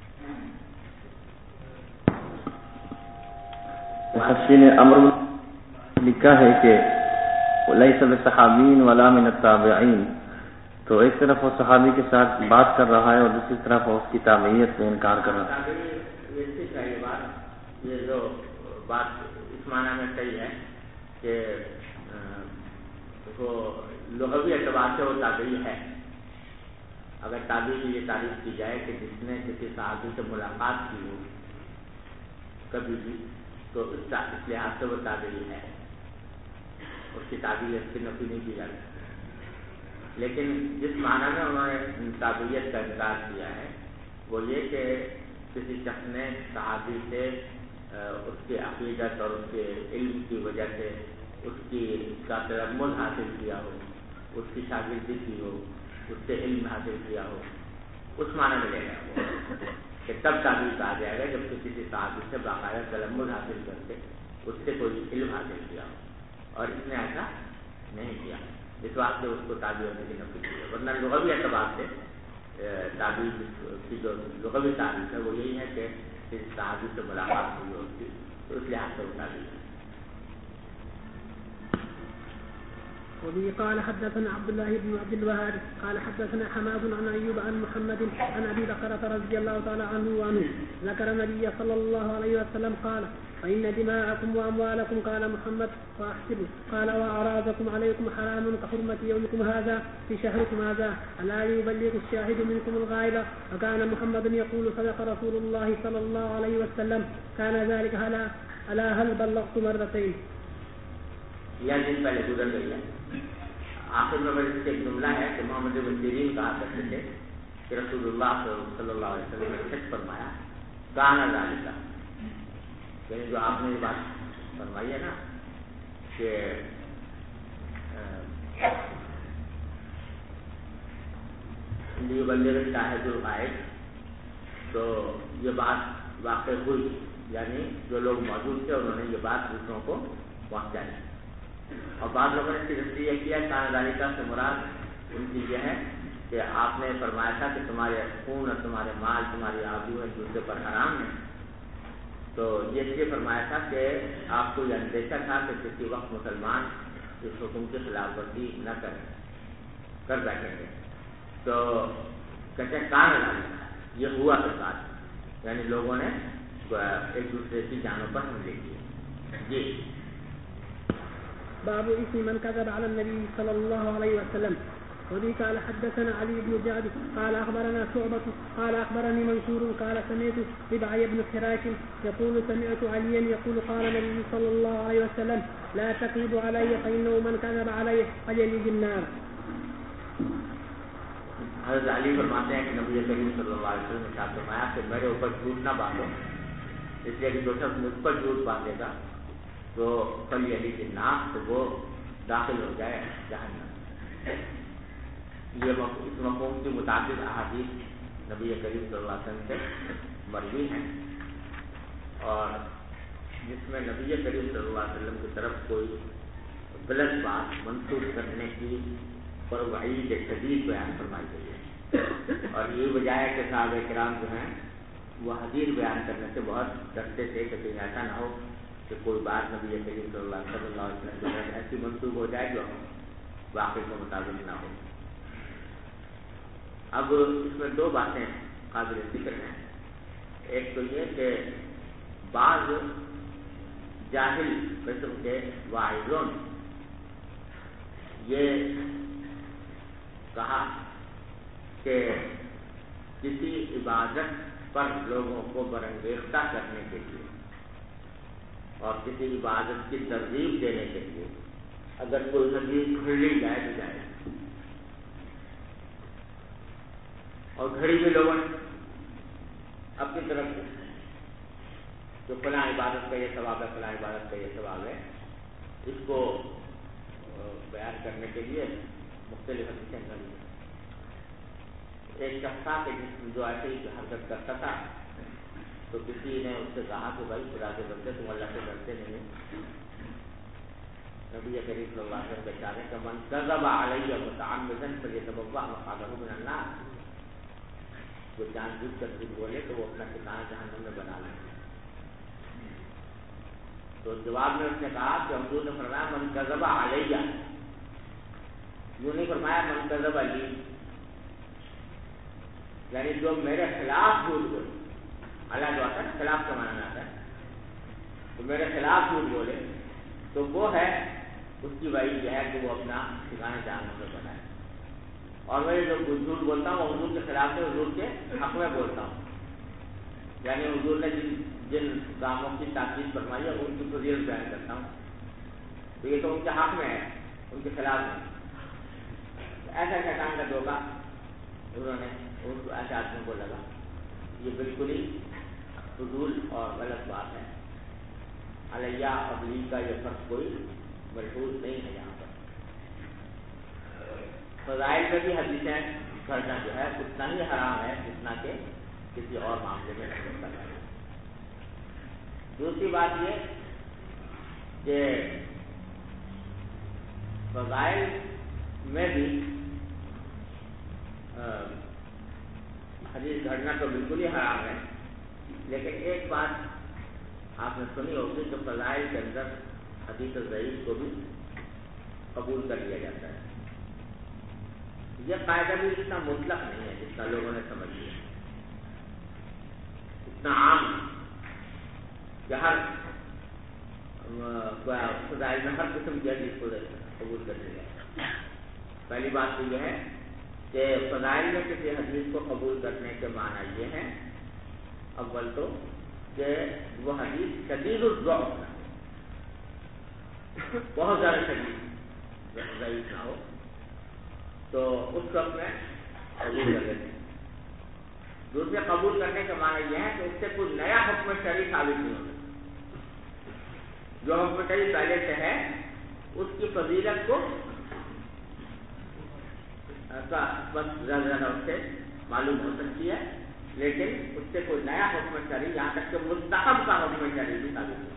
محسن عمرو لکھا ہے کہ لیس بصحابین ولا من التابعین، تو ایک طرف وہ صحابی کے ساتھ بات کر رہا ہے اور دوسری طرف وہ اس کی تابعیت میں انکار کر رہا ہے۔ یہ جو بات اس معنی میں صحیح ہے کہ وہ لغوی اعتبار سے وہ تابعی ہے، اگر تابعی کی یہ تعریف کی جائے کہ جس نے کسی صحابی سے ملاقات کی ہو کبھی بھی، تو اس لحاظ سے وہ تابعی ہے، اس کی تابعیت کی نفی نہیں کی جاتی۔ لیکن جس معنی میں انہوں نے تابعیت کا انکار کیا ہے وہ یہ کہ کسی شخص نے صحابی سے اس کے عقیدت اور اس کے علم کی وجہ سے اس کا تلمذ حاصل کیا ہو، اس کی شاگردی کی ہو، اس سے علم حاصل کیا ہو، اس معنی میں لے گا وہ کہ تب تابعی کہا جائے گا جب کسی صحابی سے باقاعدہ تلمذ حاصل کر کے اس سے کوئی علم حاصل کیا ہو، اور اس نے ایسا نہیں کیا، اس واسطے اس کو تابعی ہونے کی نفی کی ہے۔ ورنہ لغوی اعتبار سے تابعی کی جو لغوی تعریف ہے وہ یہی ہے کہ کسی صحابی سے ملاقات ہوئی ہوتی، تو اس لحاظ سے وہ تابعی ہے۔ وبه قال حدثنا عبد الله بن عبد الوهاب قال حدثنا حماد عن ايوب عن محمد عن ابي بكر رضي الله تعالى عنه ذكر النبي صلى الله عليه وسلم قال فان دماءكم واموالكم قال محمد واحسب قال واعراضكم عليكم حرام كحرمة يومكم هذا في شهركم هذا الا يبلغ الشاهد منكم الغائب وكان محمد يقول صدق رسول الله صلى الله عليه وسلم كان ذلك الا هل بلغت مرتين۔ یہ دن پہلے گزر گئی ہے، آخر میں میرے سے ایک جملہ ہے کہ محمد بن سیرین کہا کرتے تھے کہ رسول اللہ صلی اللہ علیہ وسلم نے سچ فرمایا، کانا ذالکا، یعنی جو آپ نے یہ بات فرمائی ہے نا کہ لیبلغ الشاہد الغائب، تو یہ بات واقع ہوئی، یعنی جو لوگ موجود تھے انہوں نے یہ بات دوسروں کو پہنچائی، اور بعض لوگوں نے صرف یہ کیا کان ذالکا سے مراد ان کی یہ ہے کہ آپ نے فرمایا تھا کہ تمہارے خون اور تمہارے مال تمہاری آبرو ایک دوسرے پر حرام ہے، تو یہ اس لیے فرمایا تھا کہ آپ کو یہ اندیشہ تھا کہ کسی وقت مسلمان اس حکم کی خلاف ورزی نہ کر بیٹھیں گے. تو کہتے ہیں کان یہ ہوا کے ساتھ، یعنی لوگوں نے ایک دوسرے کی جانوں پر حملے کیے. جی باب اسم من كذب على النبي صلى الله عليه وسلم. وبه قال حدثنا علي بن جعد قال اخبرنا شعبة قال اخبرني منصور قال سمعت ربعي بن حراك يقول سمعت عليا يقول قال النبي صلى الله عليه وسلم لا تكذبوا علي فانه من كذب علي فليلج النار. حضرت علی فرماتے ہیں کہ نبی کریم صلی اللہ علیہ وسلم نے ارشاد فرمایا کہ میرے اوپر جھوٹ نہ باندھو، اس لیے کہ جو شخص مجھ پر جھوٹ باندھے گا تو فلیلج النار، تو وہ داخل ہو جائے جہنم. یہ اس مفہوم کی متعدد احادیث نبی کریم صلی اللہ علیہ وسلم سے مروی ہیں، اور جس میں نبی کریم صلی اللہ علیہ وسلم کی طرف کوئی غلط بات منسوخ کرنے کی پر وعید شدید بیان فرمائی گئی ہے. اور یہ وجہ ہے کہ صحابہ کرام جو ہیں وہ حدیث بیان کرنے سے بہت ڈرتے تھے کہ کہیں ایسا نہ ہو کہ کوئی بات نبی کریم صلی اللہ علیہ وسلم کی ایسی منسوخ ہو جائے جو واقعے کے مطابق نہ ہو. اب اس میں دو باتیں قابل ذکر ہیں. ایک تو یہ کہ بعض جاہل قسم کے واعظوں نے یہ کہا کہ کسی عبادت پر لوگوں کو برانگیختہ کرنے کے لیے اور کسی عبادت کی ترغیب دینے کے لیے اگر کوئی حدیث گھڑی جائے تو جائے. اور گھڑی بھی لوگوں نے اپنی طرف سے جو فلاں عبادت کا یہ ثواب ہے، فلاں عبادت کا یہ ثواب ہے، اس کو بیان کرنے کے لیے مختلف حدیثیں گھڑی. ایک شخص تھا کہ جو ایسے ہی حرکت کرتا تھا تو کسی نے اس سے کہا کہ بھائی خدا کے بندے تم اللہ سے ڈرتے نہیں. نبی کریم صلی اللہ علیہ وسلم بیچارے کہ من کذب علی متعمدا فلیتبوأ مقعدہ من النار، جو جان بوجھ کر جھوٹ بولے تو وہ اپنا ٹھکانہ جہنم میں بنا لے. تو جواب میں اس نے کہا کہ حضور نے فرمایا من کذب علی، یوں نہیں فرمایا من کذب علی، یعنی جو میرے خلاف جھوٹ بولے. اللہ جو آتا ہے خلاف کا معنی آتا ہے، تو میرے خلاف جھوٹ بولے تو وہ ہے اس کی وعید یہ ہے کہ وہ اپنا ٹھکانہ جہنم میں بنائے. اور میں جو جھوٹ بولتا ہوں حضور کے خلاف سے حضور کے حق میں بولتا ہوں، یعنی حضور نے جن کاموں کی تاکید فرمائی ہے ان کی فضیلت بیان کرتا ہوں. تو یہ تو ان کے حق میں ہے، ان کے خلاف نہیں. ایسا شیطان کا دھوکہ انہوں نے ایسے آدمی کو لگا. یہ بالکل ہی فضول اور غلط بات ہے. علیہ ابلی کا یہ فرق کوئی ملحوظ نہیں ہے. یہاں پر فضائل میں بھی حدیثیں کرنا جو ہے اتنا ہی حرام ہے جتنا کہ کسی اور معاملے میں نہیں کرنا ہے. دوسری بات یہ کہ فضائل میں بھی حدیث گھڑنا تو بالکل ہی حرام ہے، لیکن ایک بات آپ نے سنی ہوگی کہ فضائل کے اندر حدیث ضعیف کو بھی قبول کر لیا جاتا ہے. یہ قاعدہ بھی اتنا مطلق نہیں ہے جتنا لوگوں نے سمجھ لیا، اتنا عام کہ ہر فضائل میں ہر قسم کی حدیث کو قبول کر لیا جاتا ہے. پہلی بات تو یہ ہے کہ فضائل میں کسی حدیث کو قبول کرنے کے معنی یہ ہے اول تو کہ وہ حدیث شدید الضعف نہ ہو، بہت زیادہ شدید ضعیف نہ ہو، تو اس وقت میں قبول کر لیتے ہیں. دوسرے قبول کرنے کا معنی یہ ہے کہ اس سے کوئی نیا حکم شرعی ثابت نہیں ہوتا. جو حکم شرعی پہلے سے ہے اس کی فضیلت کو بس زیادہ اس سے معلوم ہو سکتی ہے، لیکن اس سے کوئی نیا حکم شرعی یہاں تک کہ مستحب کا حکم شرعی بھی ثابت نہیں.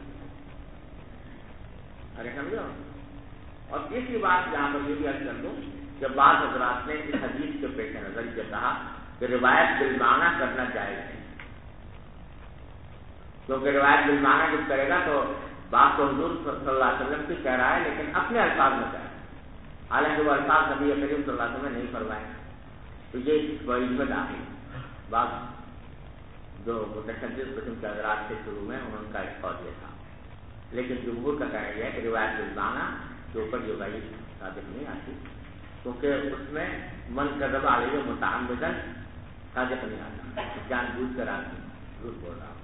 ارے سمجھو. اور تیسری بات یہاں پر یہ بھی عرض کر دوں کہ بعض حضرات نے اس حدیث کے پیش نظر یہ کہا کہ روایت بالمعنی کرنا جائز ہے. کیونکہ روایت بالمعنی جب کرے گا تو بات تو حضور صلی اللہ علیہ وسلم کی کہہ رہا ہے لیکن اپنے الفاظ میں کہہ رہا ہے، حالانکہ وہ الفاظ نبی کریم صلی اللہ علیہ وسلم نے نہیں فرمائے، تو یہ اس وعید میں داخل بعض جو متشدد قسم کے حضرات سے شروع میں ان کا ایک قول یہ تھا، لیکن جمہور کا کہنا یہ ہے کہ روایت بالمعنی کے اوپر یہ وعید ثابت نہیں آتی، کیونکہ اس میں من کذب علیہ متعمدن صادق نہیں آتا، جان بوجھ کر آدمی جھوٹ بول رہا ہوں۔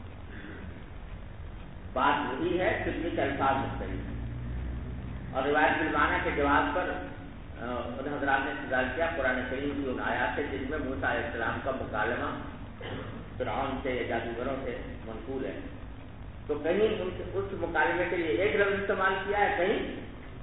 بات وہی ہے، کتنی کے الفاظ مختلف ہیں۔ اور روایت بالمعنی کے جواب پر ان حضرات نے استدلال کیا قرآن کریم کی ان آیات سے جن میں موسیٰ علیہ السلام کا مکالمہ فرعون سے یا جادوگروں سے منقول ہے، تو کہیں اس مکالمے کے لیے ایک لفظ استعمال کیا ہے، کہیں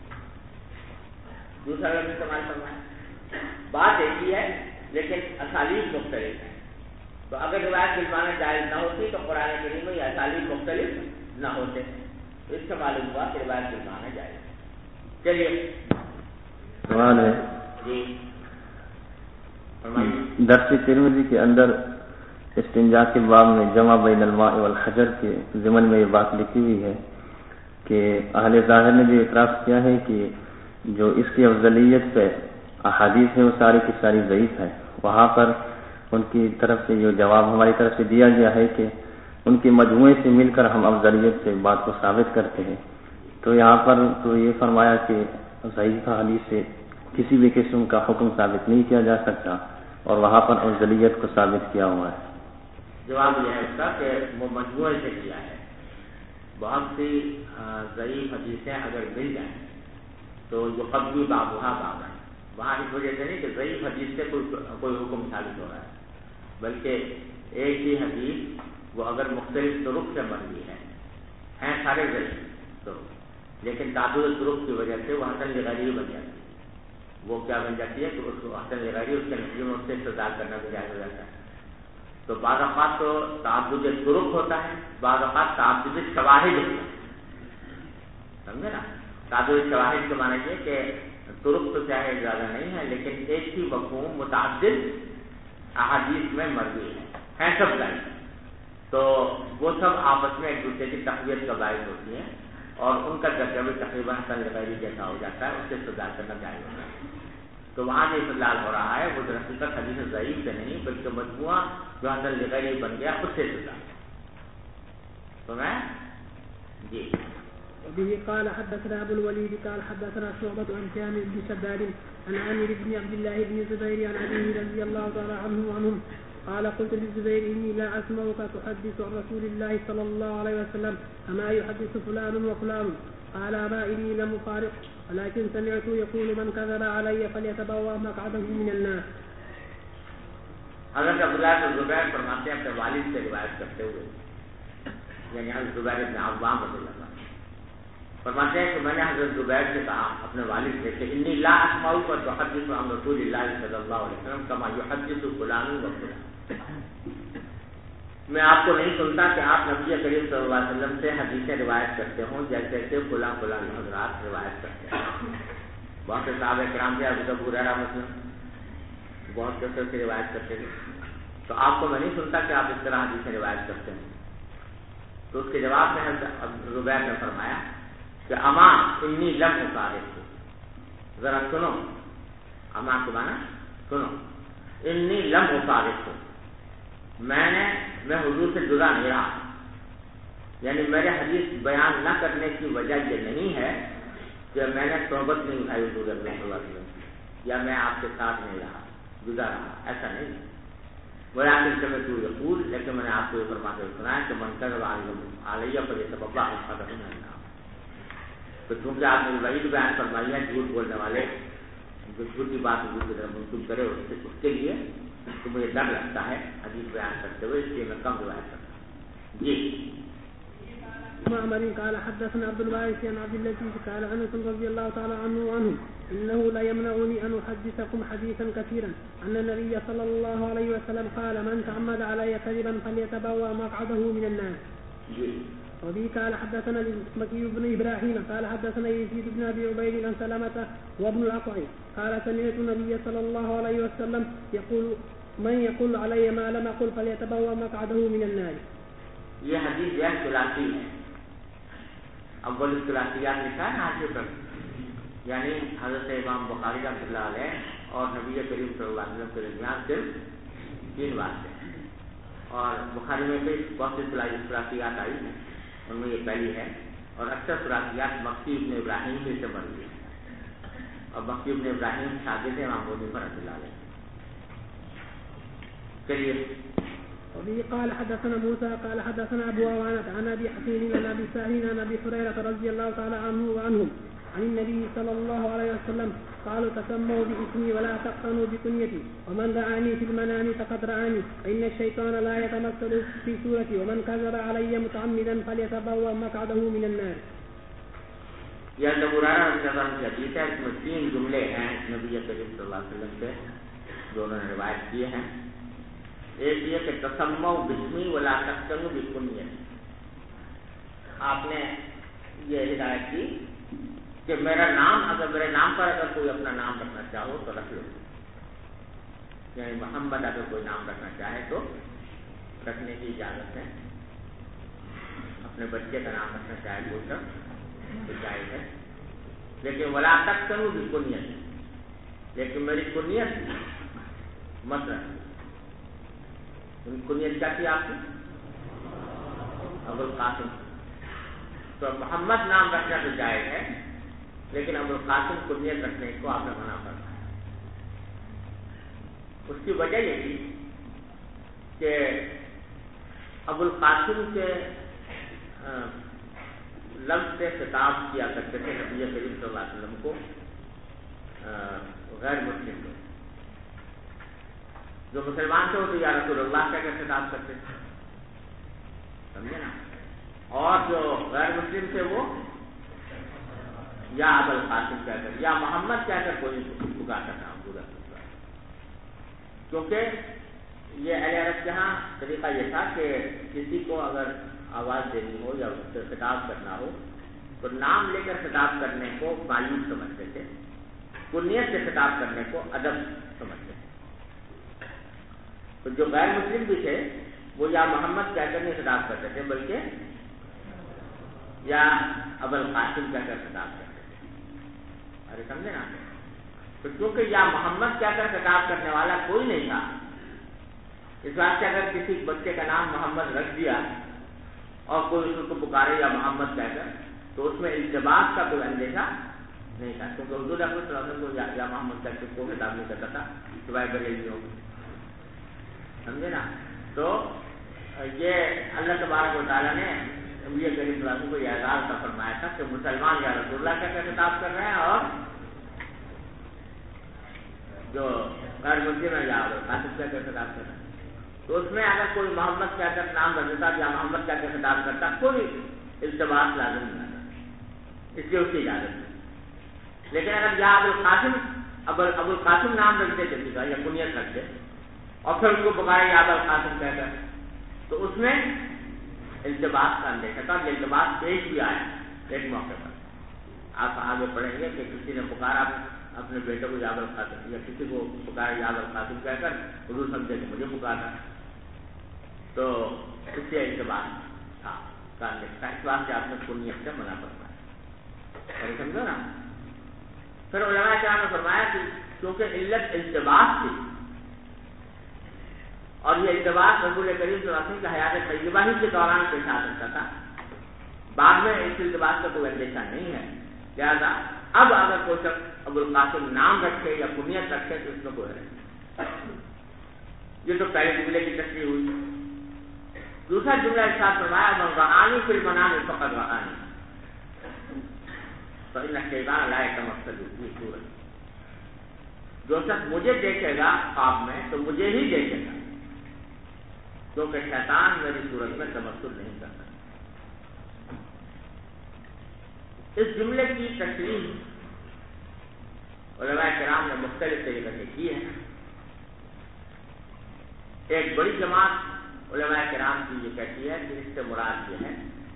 دوسرا لفظ استعمال فرمایا، بات ایک ہی ہے لیکن اسالیب مختلف ہیں۔ تو اگر روایت بالمعنی جائز نہ ہوتی تو قرآن کریم میں یہ اسالیب مختلف نہ ہوتے، تو اس سے معلوم ہوا کہ روایت بالمعنی جائز ہے۔ چلیے سوال ہے جی درس ترمذی کے اندر استنجا کے باب میں جمع بین الماء والحجر کے ضمن میں یہ بات لکھی ہوئی ہے کہ اہل ظاہر نے بھی اعتراض کیا ہے کہ جو اس کی افضلیت پہ احادیث ہے وہ ساری کی ساری ضعیف ہے، وہاں پر ان کی طرف سے جو جواب ہماری طرف سے دیا گیا ہے کہ ان کے مجموعے سے مل کر ہم افضلیت سے بات کو ثابت کرتے ہیں، تو یہاں پر تو یہ فرمایا کہ ضعیف حدیث سے کسی بھی قسم کا حکم ثابت نہیں کیا جا سکتا، اور وہاں پر افضلیت کو ثابت کیا ہوا ہے۔ جواب یہ ہے اس کا کہ وہ مجموعے سے کیا ہے، بہت سی ضعیف حدیثیں اگر مل جائیں تو یہ قبضی بابوہا باب ہے، وہاں اس وجہ سے نہیں کہ ضعیف حدیث سے کوئی حکم ثابت ہو رہا ہے، بلکہ ایک ہی حدیث وہ اگر مختلف طرق سے مروی ہے، ہیں سارے ضعیف طرق، لیکن تعدد طرق کی وجہ سے وہ حسن لغیری بن جاتی ہے۔ وہ کیا بن جاتی ہے کہ اس کو حسن لغیری اس کے نتیجے میں اس سے استدلال کرنا بھی جائز ہو جاتا ہے۔ تو بعض اوقات تو تعدد طرق ہوتا ہے، بعض اوقات تعدد شواہد ہوتا ہے، سمجھے نا؟ تعدد شواہد کے معنی یہ کہ طرق تو چاہے زیادہ نہیں ہے لیکن ایک ہی مفہوم متعدد احادیث میں مروی ہے سب ضعیف، تو وہ سب آپس میں ایک دوسرے کی تقویت کا باعث ہوتی ہیں اور ان کا درجہ بھی تقریباً حسن لغیری جیسا ہو جاتا ہے، اس سے استدلال کرنا جائز ہوتا ہے۔ تو وہاں جو استدلال ہو رہا ہے وہ درحقیقت حدیث ضعیف سے نہیں بلکہ مجموعہ جو حسن لغیری بن گیا اس سے استدلال۔ تو میں جی وبه قال حدثنا ابو الوليد قال حدثنا شعبة عن كامل بن شداد عن عامر بن عبد الله بن الزبير عن ابيه رضي الله تعالى عنهم قال قلت للزبير اني لا اسمعك تحدث عن رسول الله صلى الله عليه وسلم اما يحدث فلان وفلان قال ما اني لم افارق ولكن سمعت يقول من كذب علي فليتبوأ مقعده من النار۔ حضرت عبداللہ بن زبیر فرماتے ہیں اپنے والد سے روایت کرتے ہوئے، یعنی حضرت زبیر بن عوام رضی اللہ عنہ فرماتے ہیں کہ میں نے حضرت زبیر سے کہا اپنے والد سے کہ انی لا اسمعک تحدث عن رسول اللہ صلی اللہ علیہ وسلم کما یحدث فلان و فلان، میں آپ کو نہیں سنتا کہ آپ نبی کریم صلی اللہ علیہ وسلم سے حدیثیں روایت کرتے ہوں جیسے کہ فلاں فلاں حضرات روایت کرتے ہیں۔ بہت سے صحابہ کرام تھے، ابو ہریرہ مسلم بہت کثرت سے روایت کرتے تھے، تو آپ کو میں نہیں سنتا کہ آپ اس طرح حدیثیں روایت کرتے ہیں۔ تو اس کے جواب میں حضرت زبیر نے فرمایا کہ اما انی لم اصارف، ذرا سنو، اما کے معنی سنو، انی لم اصارف، میں حضور سے جدا نہیں رہا، یعنی میرے حدیث بیان نہ کرنے کی وجہ یہ نہیں ہے کہ میں نے صحبت نہیں اٹھائی حضور صلی اللہ علیہ وسلم یا میں آپ کے ساتھ نہیں رہا، جدا رہا، ایسا نہیں ہے۔ ولیکن سے میں تو یقول، لیکن میں نے آپ کو یہ فرماتے ہوئے سنا ہے کہ من کذب علیہ فلیتبوأ مقعده من النار، تو چونکہ آپ نے وعید بیان فرمائی ہے جھوٹ بولنے والے جو جھوٹی بات حضور کی طرف منسوب کرے اس کے لیے تو مجھے ڈر لگتا ہے حدیث بیان کرتے ہوئے، اس لیے میں کم روایت کرتا ہوں۔ جی معمر قال حدثنا عبد الوارث عن عبد اللطيف قال انس رضي الله تعالى عنه انه لا يمنعني ان احدثكم حديثا كثيرا ان النبي صلى الله عليه وسلم قال من تعمد علي كذبا فليتبوأ مقعده من النار۔ وبه قال حدثنا المكي بن ابراهيم قال حدثنا يزيد بن ابي عبيد عن سلمة وابن الاقوع قال سمعت النبي صلى الله عليه وسلم يقول من يقول علي ما لم اقل فليتبوأ مقعده من النار۔ یہ حدیث جو ہے ثلاثی ہے. اول الثلاثیات لکھا ہے نا حاشیے پر، یعنی حضرت امام بخاری رحمۃ اللہ علیہ اور نبی کریم صلی اللہ علیہ وسلم کے درمیان صرف 3 باتیں ہیں، اور بخاری میں بھی بہت سی ثلاثیات آئی ہیں، ان میں یہ پہلی ہے. اور اکثر ثلاثیات مکی ابن ابراہیم سے بنی ہے، اور مکی ابن ابراہیم شاگرد امام ابو حنیفہ رحمۃ اللہ علیہ. چلیے. وبه قال حدثنا موسى قال حدثنا ابو عوانة عن ابي حسين عن ابي سعيد عن ابي هريرة رضي الله تعالى عنه وعنهم عن النبي صلى الله عليه وسلم قالوا تسموا باسمي ولا تقتنوا بكنيتي ومن رآني في المنام فقد رآني فإن الشيطان لا يتمثل في صورتي ومن كذب علي متعمدا فليتبوأ مقعده من النار. یہ ابو ہریرہ رضی اللہ عنہ کی حدیث ہے، اس میں 3 جملے ہیں نبی کریم صلی اللہ علیہ وسلم سے جو انہوں نے روایت کیے ہیں. ایک یہ کہ تسموا باسمی ولا تقتنوا بکنیتی. آپ نے یہ ہدایت کی کہ میرا نام، اگر میرے نام پر اگر کوئی اپنا نام رکھنا چاہو تو رکھ لو، یعنی محمد اگر کوئی نام رکھنا چاہے تو رکھنے کی اجازت ہے. اپنے بچے کا نام رکھنا چاہے کوئی تو جائز ہے، لیکن ولا تقتنوا بکنیتی، لیکن میری کنیت مت رکھو. کنیت کیا تھی آپ کی؟ ابو القاسم. تو محمد نام رکھنا تو جائز ہے، لیکن ابو القاسم کنیت رکھنے کو آپ نے منع کرنا ہے. اس کی وجہ یہ تھی کہ ابو القاسم کے لفظ سے خطاب کیا کرتے تھے نبی کریم صلی اللہ علیہ وسلم کو غیر مسلم لوگ. جو مسلمان تھے وہ تو یا رسول اللہ کہہ کر خطاب کرتے تھے، سمجھے نا، اور جو غیر مسلم تھے وہ یا ابو القاسم کہہ کر یا محمد کہہ کر کوئی پکارتا تھا. کیونکہ یہ اہل عرب کے ہاں طریقہ یہ تھا کہ کسی کو اگر آواز دینی ہو یا اس سے خطاب کرنا ہو تو نام لے کر خطاب کرنے کو معیوب سمجھتے تھے، کنیت سے خطاب کرنے کو ادب سمجھتے تھے. تو جو غیر مسلم بھی تھے وہ یا محمد کہہ کر نہیں خطاب کرتے تھے بلکہ یا ابو القاسم کہہ کر خطاب کرتے تھے. ارے سمجھے نا. تو کیونکہ یا محمد کہہ کر خطاب کرنے والا کوئی نہیں تھا، اس بات سے اگر کسی بچے کا نام محمد رکھ دیا اور کوئی اس کو پکارے یا محمد کہہ کر تو اس میں التباس کا کوئی اندیشہ نہیں تھا، کیونکہ حضور صلی اللہ علیہ وسلم کو یا محمد کہہ کے کوئی خطاب نہیں کرتا تھا سوائے بریلویوں. سمجھے نا. تو یہ اللہ تبارک و تعالیٰ نے نبی کریم صلی اللہ علیہ وسلم کو یہ اعزاز کا فرمایا تھا کہ مسلمان یا رسول اللہ کہہ کر خطاب کر رہے ہیں اور جو غیر مسلم ہے یا قاسم کہہ کر خطاب کر رہے ہیں. تو اس میں اگر کوئی محمد کہہ کر نام رکھ دیتا یا محمد کہہ کر خطاب کرتا کوئی التباس لازم نہیں آتا، اس لیے اس کی اجازت ہے. لیکن اگر یا ابو القاسم نام رکھتے کسی کا یا کنیت رکھتے اور پھر اس کو پکارے یا ابو القاسم کہہ کر تو اس میں التباس کا اندیشہ تھا. التباس پیش بھی آیا ایک موقع پر. آپ آگے پڑھیں گے کہ کسی نے پکارا اپنے بیٹے کو یا ابو القاسم یا کسی کو پکارا یا ابو القاسم کہہ کر حضور سمجھے کہ مجھے پکارا تو اس سے التباس تھا کا اندیشہ. اس بات سے آپ نے کنیت سے منع فرمایا. سمجھو نا. پھر علماء کرام نے فرمایا کہ کیونکہ علت التباس تھی اور یہ التباس رسول کریم صلی اللہ علیہ وسلم کی حیات طیبہ ہی کے دوران پیش آ سکتا تھا، بعد میں اس التباس کا کوئی اندیشہ نہیں ہے. لہٰذا اب اگر کوئی شخص ابو القاسم نام رکھے یا کنیت رکھے تو اس میں کوئی نہیں. یہ تو پہلے جملے کی تشریح ہوئی. دوسرا جملہ ارشاد فرمایا من رآنی فی المنام فقد رآنی فإن الشیطان لا یتمثل فی صورتی. جو شخص مجھے دیکھے گا خواب میں تو مجھے ہی دیکھے گا، کیونکہ شیطان میری صورت میں تمثل نہیں کرتا. اس جملے کی تشریح علماء کرام نے مختلف طریقے سے کی ہے. ایک بڑی جماعت علماء کرام کی یہ کہتی ہے کہ اس سے مراد یہ ہے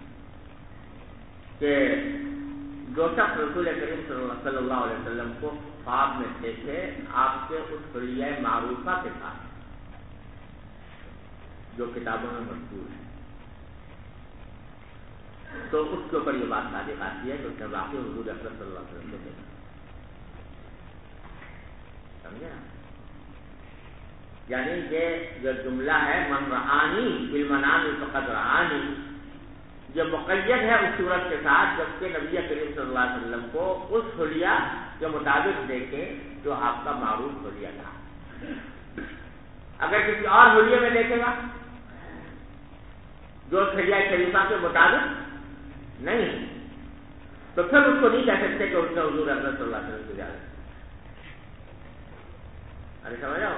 کہ جو شخص رسول کریم صلی اللہ علیہ وسلم کو خواب میں دیکھے آپ کے اس حلیہ معروفہ کے ساتھ جو کتابوں میں مذکور ہے، تو اس کے اوپر یہ بات صادق آتی ہے کہ اس نے واقعی حضور اکرم صلی اللہ علیہ وسلم کو دیکھا. سمجھے نا؟ یعنی کہ جو جملہ ہے من رآنی بالمنام فقد رآنی، یہ مقید ہے اس صورت کے ساتھ جبکہ نبی کریم صلی اللہ علیہ وسلم کو اس حلیہ کے مطابق دیکھے جو آپ کا معروف حلیہ تھا. اگر کسی اور حلیے میں دیکھے گا جو حلیہ شریفہ کے مطابق نہیں تو پھر اس کو نہیں کہہ سکتے کہ اس نے حضور اکرم صلی اللہ علیہ وسلم کو جانا. ارے سمجھ رہے ہو؟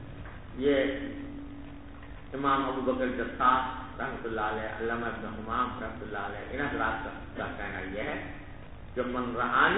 یہ امام ابو بکر جساس رحمۃ اللہ علیہ، علامہ ابن حمام رحمۃ اللہ علیہ، ان حضرات کا کہنا یہ ہے کہ من رآنی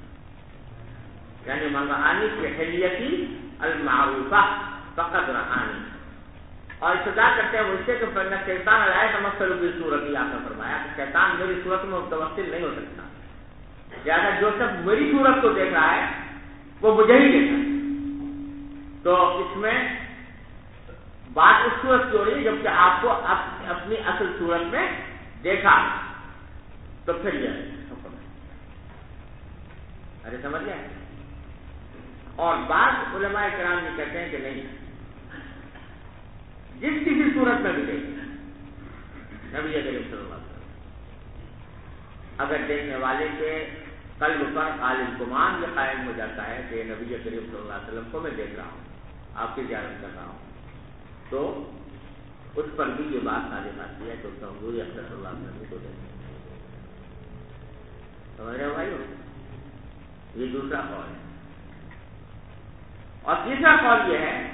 یعنی من رآنی کی حلیتی المعروفہ فقد رآنی، اور ابتدا کرتے ہیں مجھ سے کہ فرنا شیطان علیہ تمثل کی صورت ہی آپ نے فرمایا کہ شیطان میری صورت میں متمثل نہیں ہو سکتا، لہٰذا جو سب میری صورت کو دیکھ رہا ہے وہ مجھے ہی دیکھ رہا ہے. تو اس میں بات اس صورت کی ہو رہی ہے جبکہ آپ کو اپنی اصل صورت میں دیکھا تو پھر یہ حکم ہے. ارے سمجھ گئے؟ اور بعض علماء کرام یہ کہتے ہیں کہ نہیں، جس کسی صورت میں بھی دیکھیں نبی کریم صلی اللہ علیہ وسلم، اگر دیکھنے والے کے قلب پر غالب گمان یہ قائم ہو جاتا ہے کہ نبی کریم صلی اللہ علیہ وسلم کو میں دیکھ رہا ہوں، آپ کی زیارت کر رہا ہوں، تو اس پر بھی یہ بات صادق آتی ہے کہ اس نے حضور اکرم صلی اللہ علیہ وسلم کو دیکھا. سمجھ رہے ہو بھائی؟ یہ دوسرا قول ہے. اور تیسرا قول یہ ہے،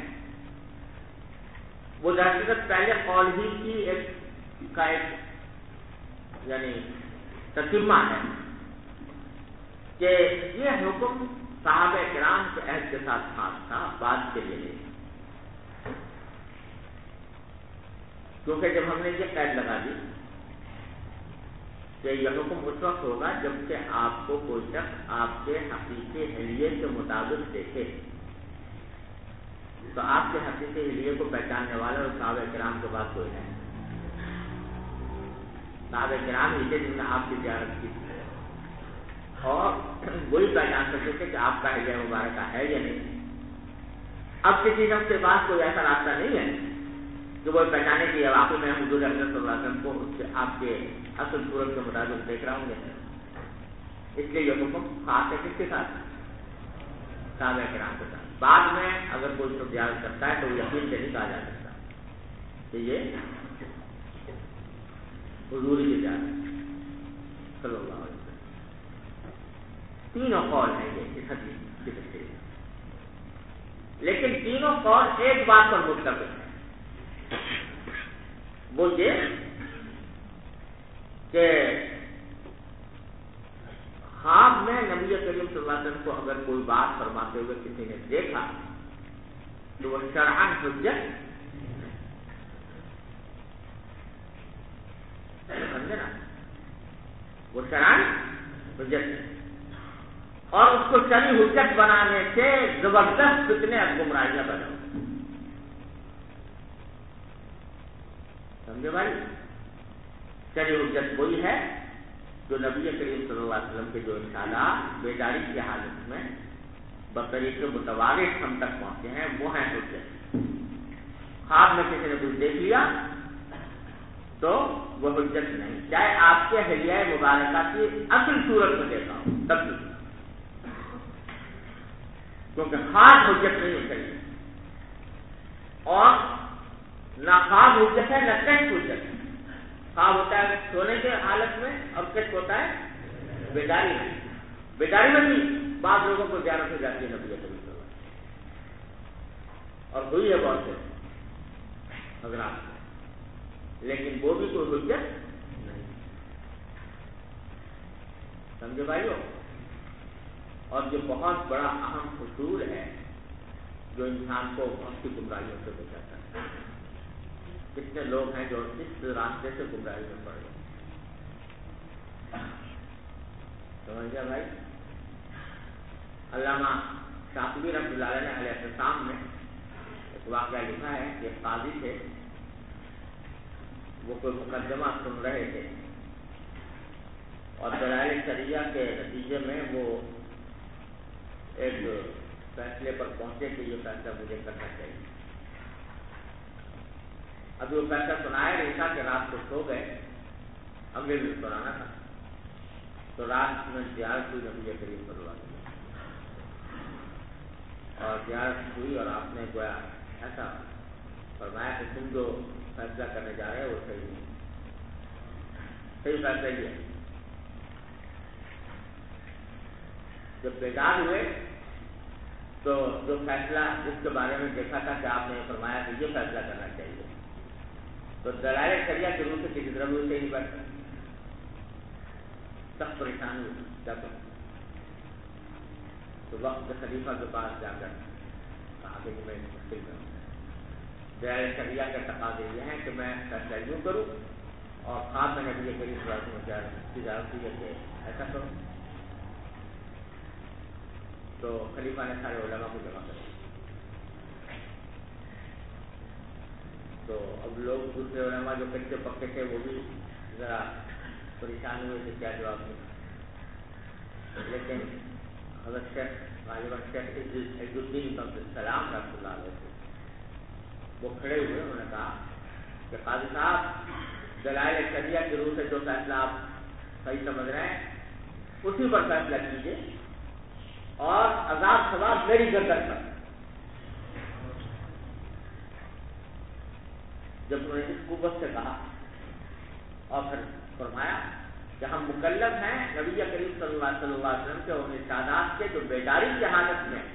وہ درحقیقت پہلے قول ہی کی ایک یعنی تتمہ ہے کہ یہ حکم صحابہ کرام کے عہد کے ساتھ خاص تھا، بعد کے لیے نہیں. کیونکہ جب ہم نے یہ قید لگا دی کہ یہ حکم اس وقت ہوگا جبکہ آپ کو کوئی شخص آپ کے حقیقی حلیے کے مطابق دیکھے، تو آپ کے حقیقی حلیے کو پہچاننے والا اور صحابہ کرام کے بعد کوئی ہے. صحابہ کرام ہی تھے جن نے آپ کی زیارت کی اور وہی پہچان سکتے تھے کہ آپ کا حلیہ مبارکہ ہے یا نہیں. اب کسی شخص کے پاس کوئی ایسا راستہ نہیں ہے کہ وہ پہچانے کی واقعی میں حضور اکرم صلی اللہ علیہ وسلم کو آپ کے اصل صورت کے مطابق دیکھ رہا ہوں گے. اس لیے یہ حکم خاص ہے کس کے ساتھ؟ صحابہ کرام کے ساتھ. بعد میں اگر کوئی شخص زیارت کرتا ہے تو وہ یقین سے نہیں کہا جا سکتا کہ یہ حضور کی زیارت صلی اللہ علیہ وسلم. تینوں قول ہیں یہ اس حدیث کی تفسیر، لیکن تینوں قول ایک بات پر متفق ہیں، وہ یہ کہ خواب میں نبی کریم صلی اللہ علیہ وسلم کو اگر کوئی بات فرماتے ہوئے کسی نے دیکھا تو وہ شرعاً حجت، سمجھے نا، وہ شرعاً حجت، اور اس کو شرعی حجت بنانے سے زبردست فتنے اور گمراہیاں پیدا ہوتی. سمجھے بھائی؟ شرعی حجت وہی ہے جو نبی کریم صلی اللہ علیہ وسلم کے جو ارشادات بیداری کی حالت میں بطریق متوارث ہم تک پہنچے ہیں وہ ہیں حجت. خواب میں کسی نے کچھ دیکھ لیا تو وہ حجت نہیں، چاہے آپ کے حلیہ مبارکہ کی اصل صورت میں دیکھا ہو تب بھی، کیونکہ خواب حجت نہیں ہو سکتی، اور نہ خواب حجت ہے نہ کشف حجت ہے. خواب ہوتا ہے سونے کے حالت میں اور کشف ہوتا ہے بیداری میں. بیداری میں بھی بعض لوگوں کو زیارت ہو جاتی ہے نبی صلی اللہ علیہ وسلم، اور ہوئی ہے بہت سے حضرات، لیکن وہ بھی کوئی حجت نہیں. سمجھے بھائیو؟ اور یہ بہت بڑا اہم اصول ہے جو انسان کو بہت سی گمراہیوں سے بچاتا ہے. کتنے لوگ ہیں جو اس راستے سے گمراہی میں پڑ گئے. سمجھ گیا بھائی؟ علامہ شاطبی رحمۃ اللہ علیہ نے الاعتصام میں ایک واقعہ لکھا ہے کہ ایک قاضی تھے، وہ کوئی مقدمہ سن رہے تھے اور دلائل شریعہ کے نتیجے میں وہ ایک فیصلے پر پہنچے کہ یہ فیصلہ مجھے کرنا چاہیے. ابھی وہ فیصلہ سنایا نہیں تھا کہ رات کو سو گئے، اگلے دن سنانا تھا. تو رات میں زیارت ہوئی نبی کریم صلی اللہ علیہ وسلم، اور زیارت ہوئی اور آپ نے گویا ایسا فرمایا کہ تم جو فیصلہ کرنے جا رہے ہو وہ صحیح نہیں، صحیح فیصلہ یہ ہے. جب بیدار ہوئے تو جو فیصلہ جس کے بارے میں دیکھا تھا کہ آپ نے فرمایا کہ یہ فیصلہ کرنا چاہیے، تو دلائل شریعہ کے روح سے کسی طرح بھی صحیح نہیں بیٹھا، سخت پریشانی ہوئی. کیا کروں؟ تو وقت خلیفہ کے پاس جا کر کہا کہ میں مشکل میں ہوں. دلائل شریعہ کے تقاضے یہ ہیں کہ میں فیصلہ یوں کروں، اور خواب میں نبی کریم صلی اللہ علیہ وسلم کی اجازت دی کہ ایسا کروں. تو خلیفہ نے سارے علماء کو جمع کر دیا. تو اب لوگ دوسرے علماء جو کچے پکے تھے وہ بھی ذرا پریشان ہوئے کہ کیا جواب دیں. لیکن حضرت شیخ غالباً شیخ عز الدین عبدالسلام رحمۃ اللہ علیہ تھے، وہ کھڑے ہوئے، انہوں نے کہا کہ قاضی صاحب دلائل شریعہ کی روح سے جو فیصلہ آپ صحیح سمجھ رہے ہیں اسی پر فیصلہ کیجیے، اور عذاب ثواب میری گردن پر. جب انہوں نے اس قوت سے کہا اور پھر فرمایا کہ ہم مکلف ہیں نبی کریم صلی اللہ علیہ وسلم کے ان ارشادات کے جو بیداری کی حالت میں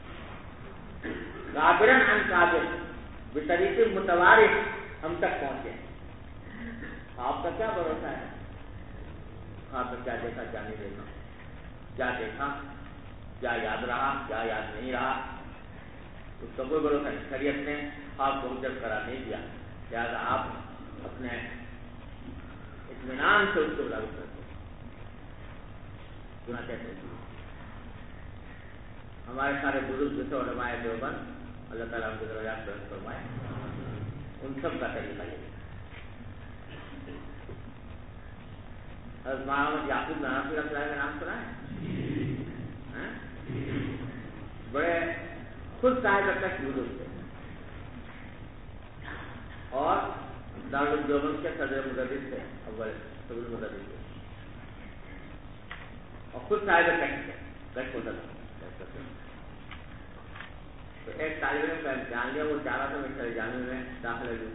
غابرن عن قابل بطریق متوارث ہم تک پہنچے. آپ کا کیا بھروسہ ہے؟ آپ نے کیا دیکھا کیا نہیں دیکھا، کیا دیکھا کیا یاد رہا کیا یاد نہیں رہا، اس کا کوئی بھروسہ نہیں. شریعت نے آپ کو حجت قرار نہیں دیا، لہٰذا آپ اپنے اطمینان سے اس کو لاگو کرتے ہیں. ہمارے سارے بزرگ جیسے علماء دیوبند اللہ تعالیٰ ان کے درجات بلند فرمائے، ان سب کا طریقہ یہ. حضرت محمد یعقوب نانوتوی رحمۃ اللہ کا نام سنا ہے؟ بڑے خود صاحب تک بزرگ تھے، اور دارالعلوم دیوبند کے صدر مدرس تھے، اول صدر مدرس تھے، اور خود صاحب تک تو ایک طالب علم کا امتحان لیا، وہ چاہ رہا تھا میں سرجانی میں داخلہ لوں.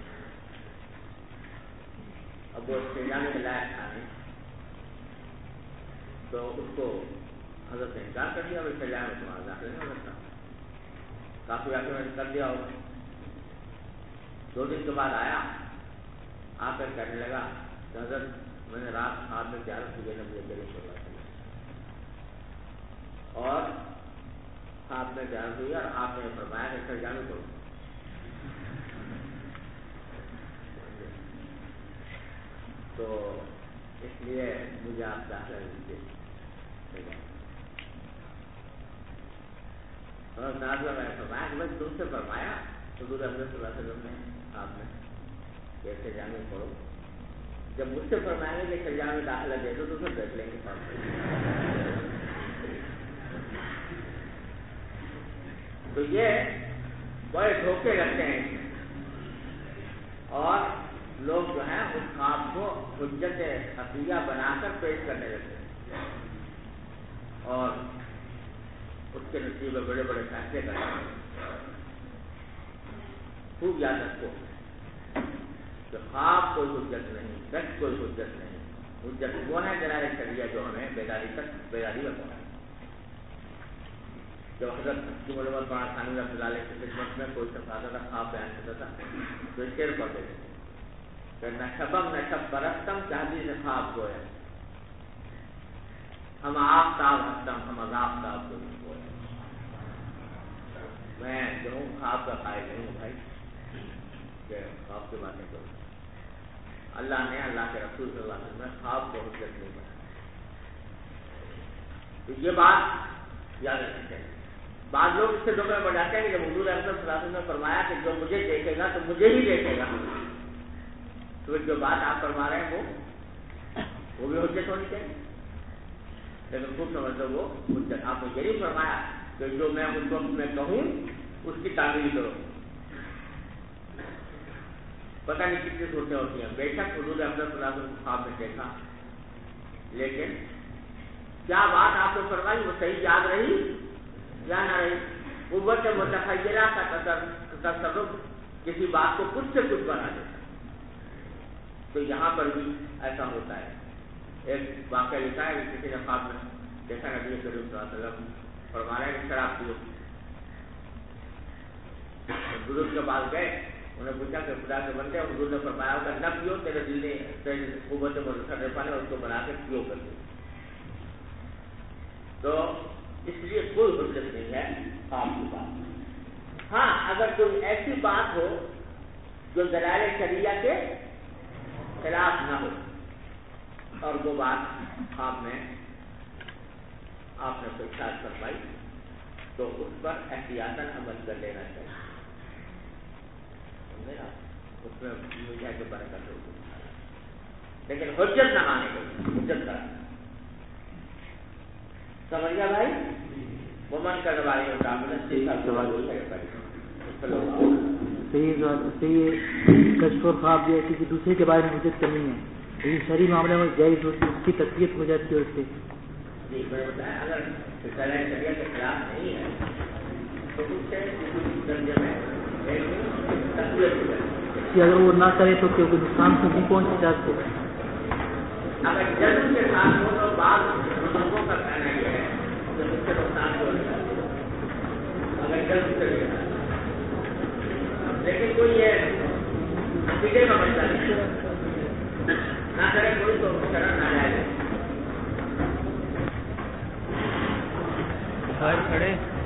اب وہ سرجانی کے لائق تھا نہیں، تو اس کو حضرت نے انکار کر دیا، وہ سرجانی میں تمہارا داخلہ نہیں ہو سکتا. کافی آ کے میں نے کر دیا ہوگا. 2 دن کے بعد آیا، آ کر کہنے لگا کہ حضرت میں نے رات خواب میں زیارت کی نبی کریم صلی اللہ علیہ وسلم، اور خواب میں زیارت ہوئی اور آپ نے فرمایا کہ سرجانی کرو. تو اس لیے مجھے آپ داخلہ دیجیے. اور نازلہ میں نے فرمایا کہ میں تم سے فرمایا حضور حضرت صلی اللہ علیہ وسلم نے آپ نے کہ سرجانی پڑھو، جب مجھ سے فرمائیں گے کہ سرجانی میں داخلہ دے دو تو پھر دیکھ لیں گے. تو یہ بڑے دھوکے رکھتے ہیں، اور لوگ جو ہیں اس خواب کو حجت عقیہ بنا کر پیش کرنے لگتے ہیں، اور اس کے نتیجے میں بڑے بڑے فیصلے کرتے ہیں. خوب یاد رکھو کہ خواب کوئی حجت نہیں، دست کوئی حجت نہیں. حجت وہ ہے دلائل شریعہ جو ہمیں بیداری میں پہنچا. جب حضرت حکیم علومت بڑا خانوی رحمۃ اللہ علیہ کی خدمت میں کوئی شخص آتا تھا، خواب بیان کرتا تھا، تو اس شعر پڑھتے تھے کہ نشبم نشب برستم تحدید خواب گویا، ہم آفتاب ہستم ہم آفتاب کو گویا. میں جو ہوں خواب کا قائل نہیں ہوں بھائی کہ خواب کی باتیں کروں. اللہ نے اللہ کے رسول صلی اللہ علیہ وسلم نے خواب کو حجت نہیں بنایا. تو یہ بات یاد رکھنی چاہیے. بعض لوگ اس سے دھوکے میں پڑ جاتے ہیں کہ جب حضور اکرم صلی اللہ علیہ وسلم نے فرمایا کہ جو مجھے دیکھے گا تو مجھے ہی دیکھے گا، تو جو بات آپ فرما رہے ہیں وہ وہ بھی حجت ہونی چاہیے. لیکن خوب سمجھو وہ حجت. آپ نے یہ نہیں فرمایا کہ جو میں اس وقت میں کہوں اس کی تعمیل کرو. پتہ نہیں کتنی صورتیں ہوتی ہیں. بے شک حضور اکرم صلی اللہ علیہ وسلم خواب میں دیکھا, لیکن کیا بات آپ کو فرمائی وہ صحیح یاد رہی یا نہ رہی. قوت متخیلہ کا تصرف کسی بات کو کچھ سے کچھ بنا دیتا. تو یہاں پر بھی ایسا ہوتا ہے. ایک واقعہ لکھا ہے کہ کسی نے خواب میں دیکھا نبی کریم صلی اللہ علیہ وسلم فرما رہے ہیں شراب پیو. بزرگ کے پاس گئے, انہیں پوچھا کہ خدا کے بندے, حضور نے فرمایا ہوگا نہ پیو, تیرے دل نے قوت متخیلہ نے اس کو بنا کے پیو کر دیا. تو اس لیے کوئی حجت نہیں ہے خواب کی بات. ہاں اگر کوئی ایسی بات ہو جو دلائل شریعہ کے خلاف نہ ہو اور وہ بات خواب میں آپ نے کوئی ارشاد فرمائی تو اس پر احتیاطاً عمل کر لینا چاہیے. اس میں مجھے کے برکت ہوگی, لیکن حجت نہ مانے گی, حجت کرا. سمجھ گیا بھائی؟ وہ من کا دوائی ہوتا کشف اور خواب جو ہے کسی دوسرے کے بارے میں حجت کرنی ہے, لیکن شرعی معاملے میں جائز ہوتی ہے, اس کی تقویت ہو جاتی ہے اس سے. جی میں بتایا اگر شریعت کے خلاف نہیں ہے تو اس سے درجے میں تقویت ہو جاتی ہے. اگر وہ نہ کرے تو کوئی نقصان کو بھی پہنچ جاتے. اگر جلد کے ساتھ ہو تو بعض بزرگوں کا کہنا یہ ہے کہ اس سے نقصان ہو جاتا ہے اگر جلد سے لے. لیکن کوئی یہ عقیدے کا مسئلہ نہیں, نہ کرے کوئی تو شرم نہ جائے. کھڑے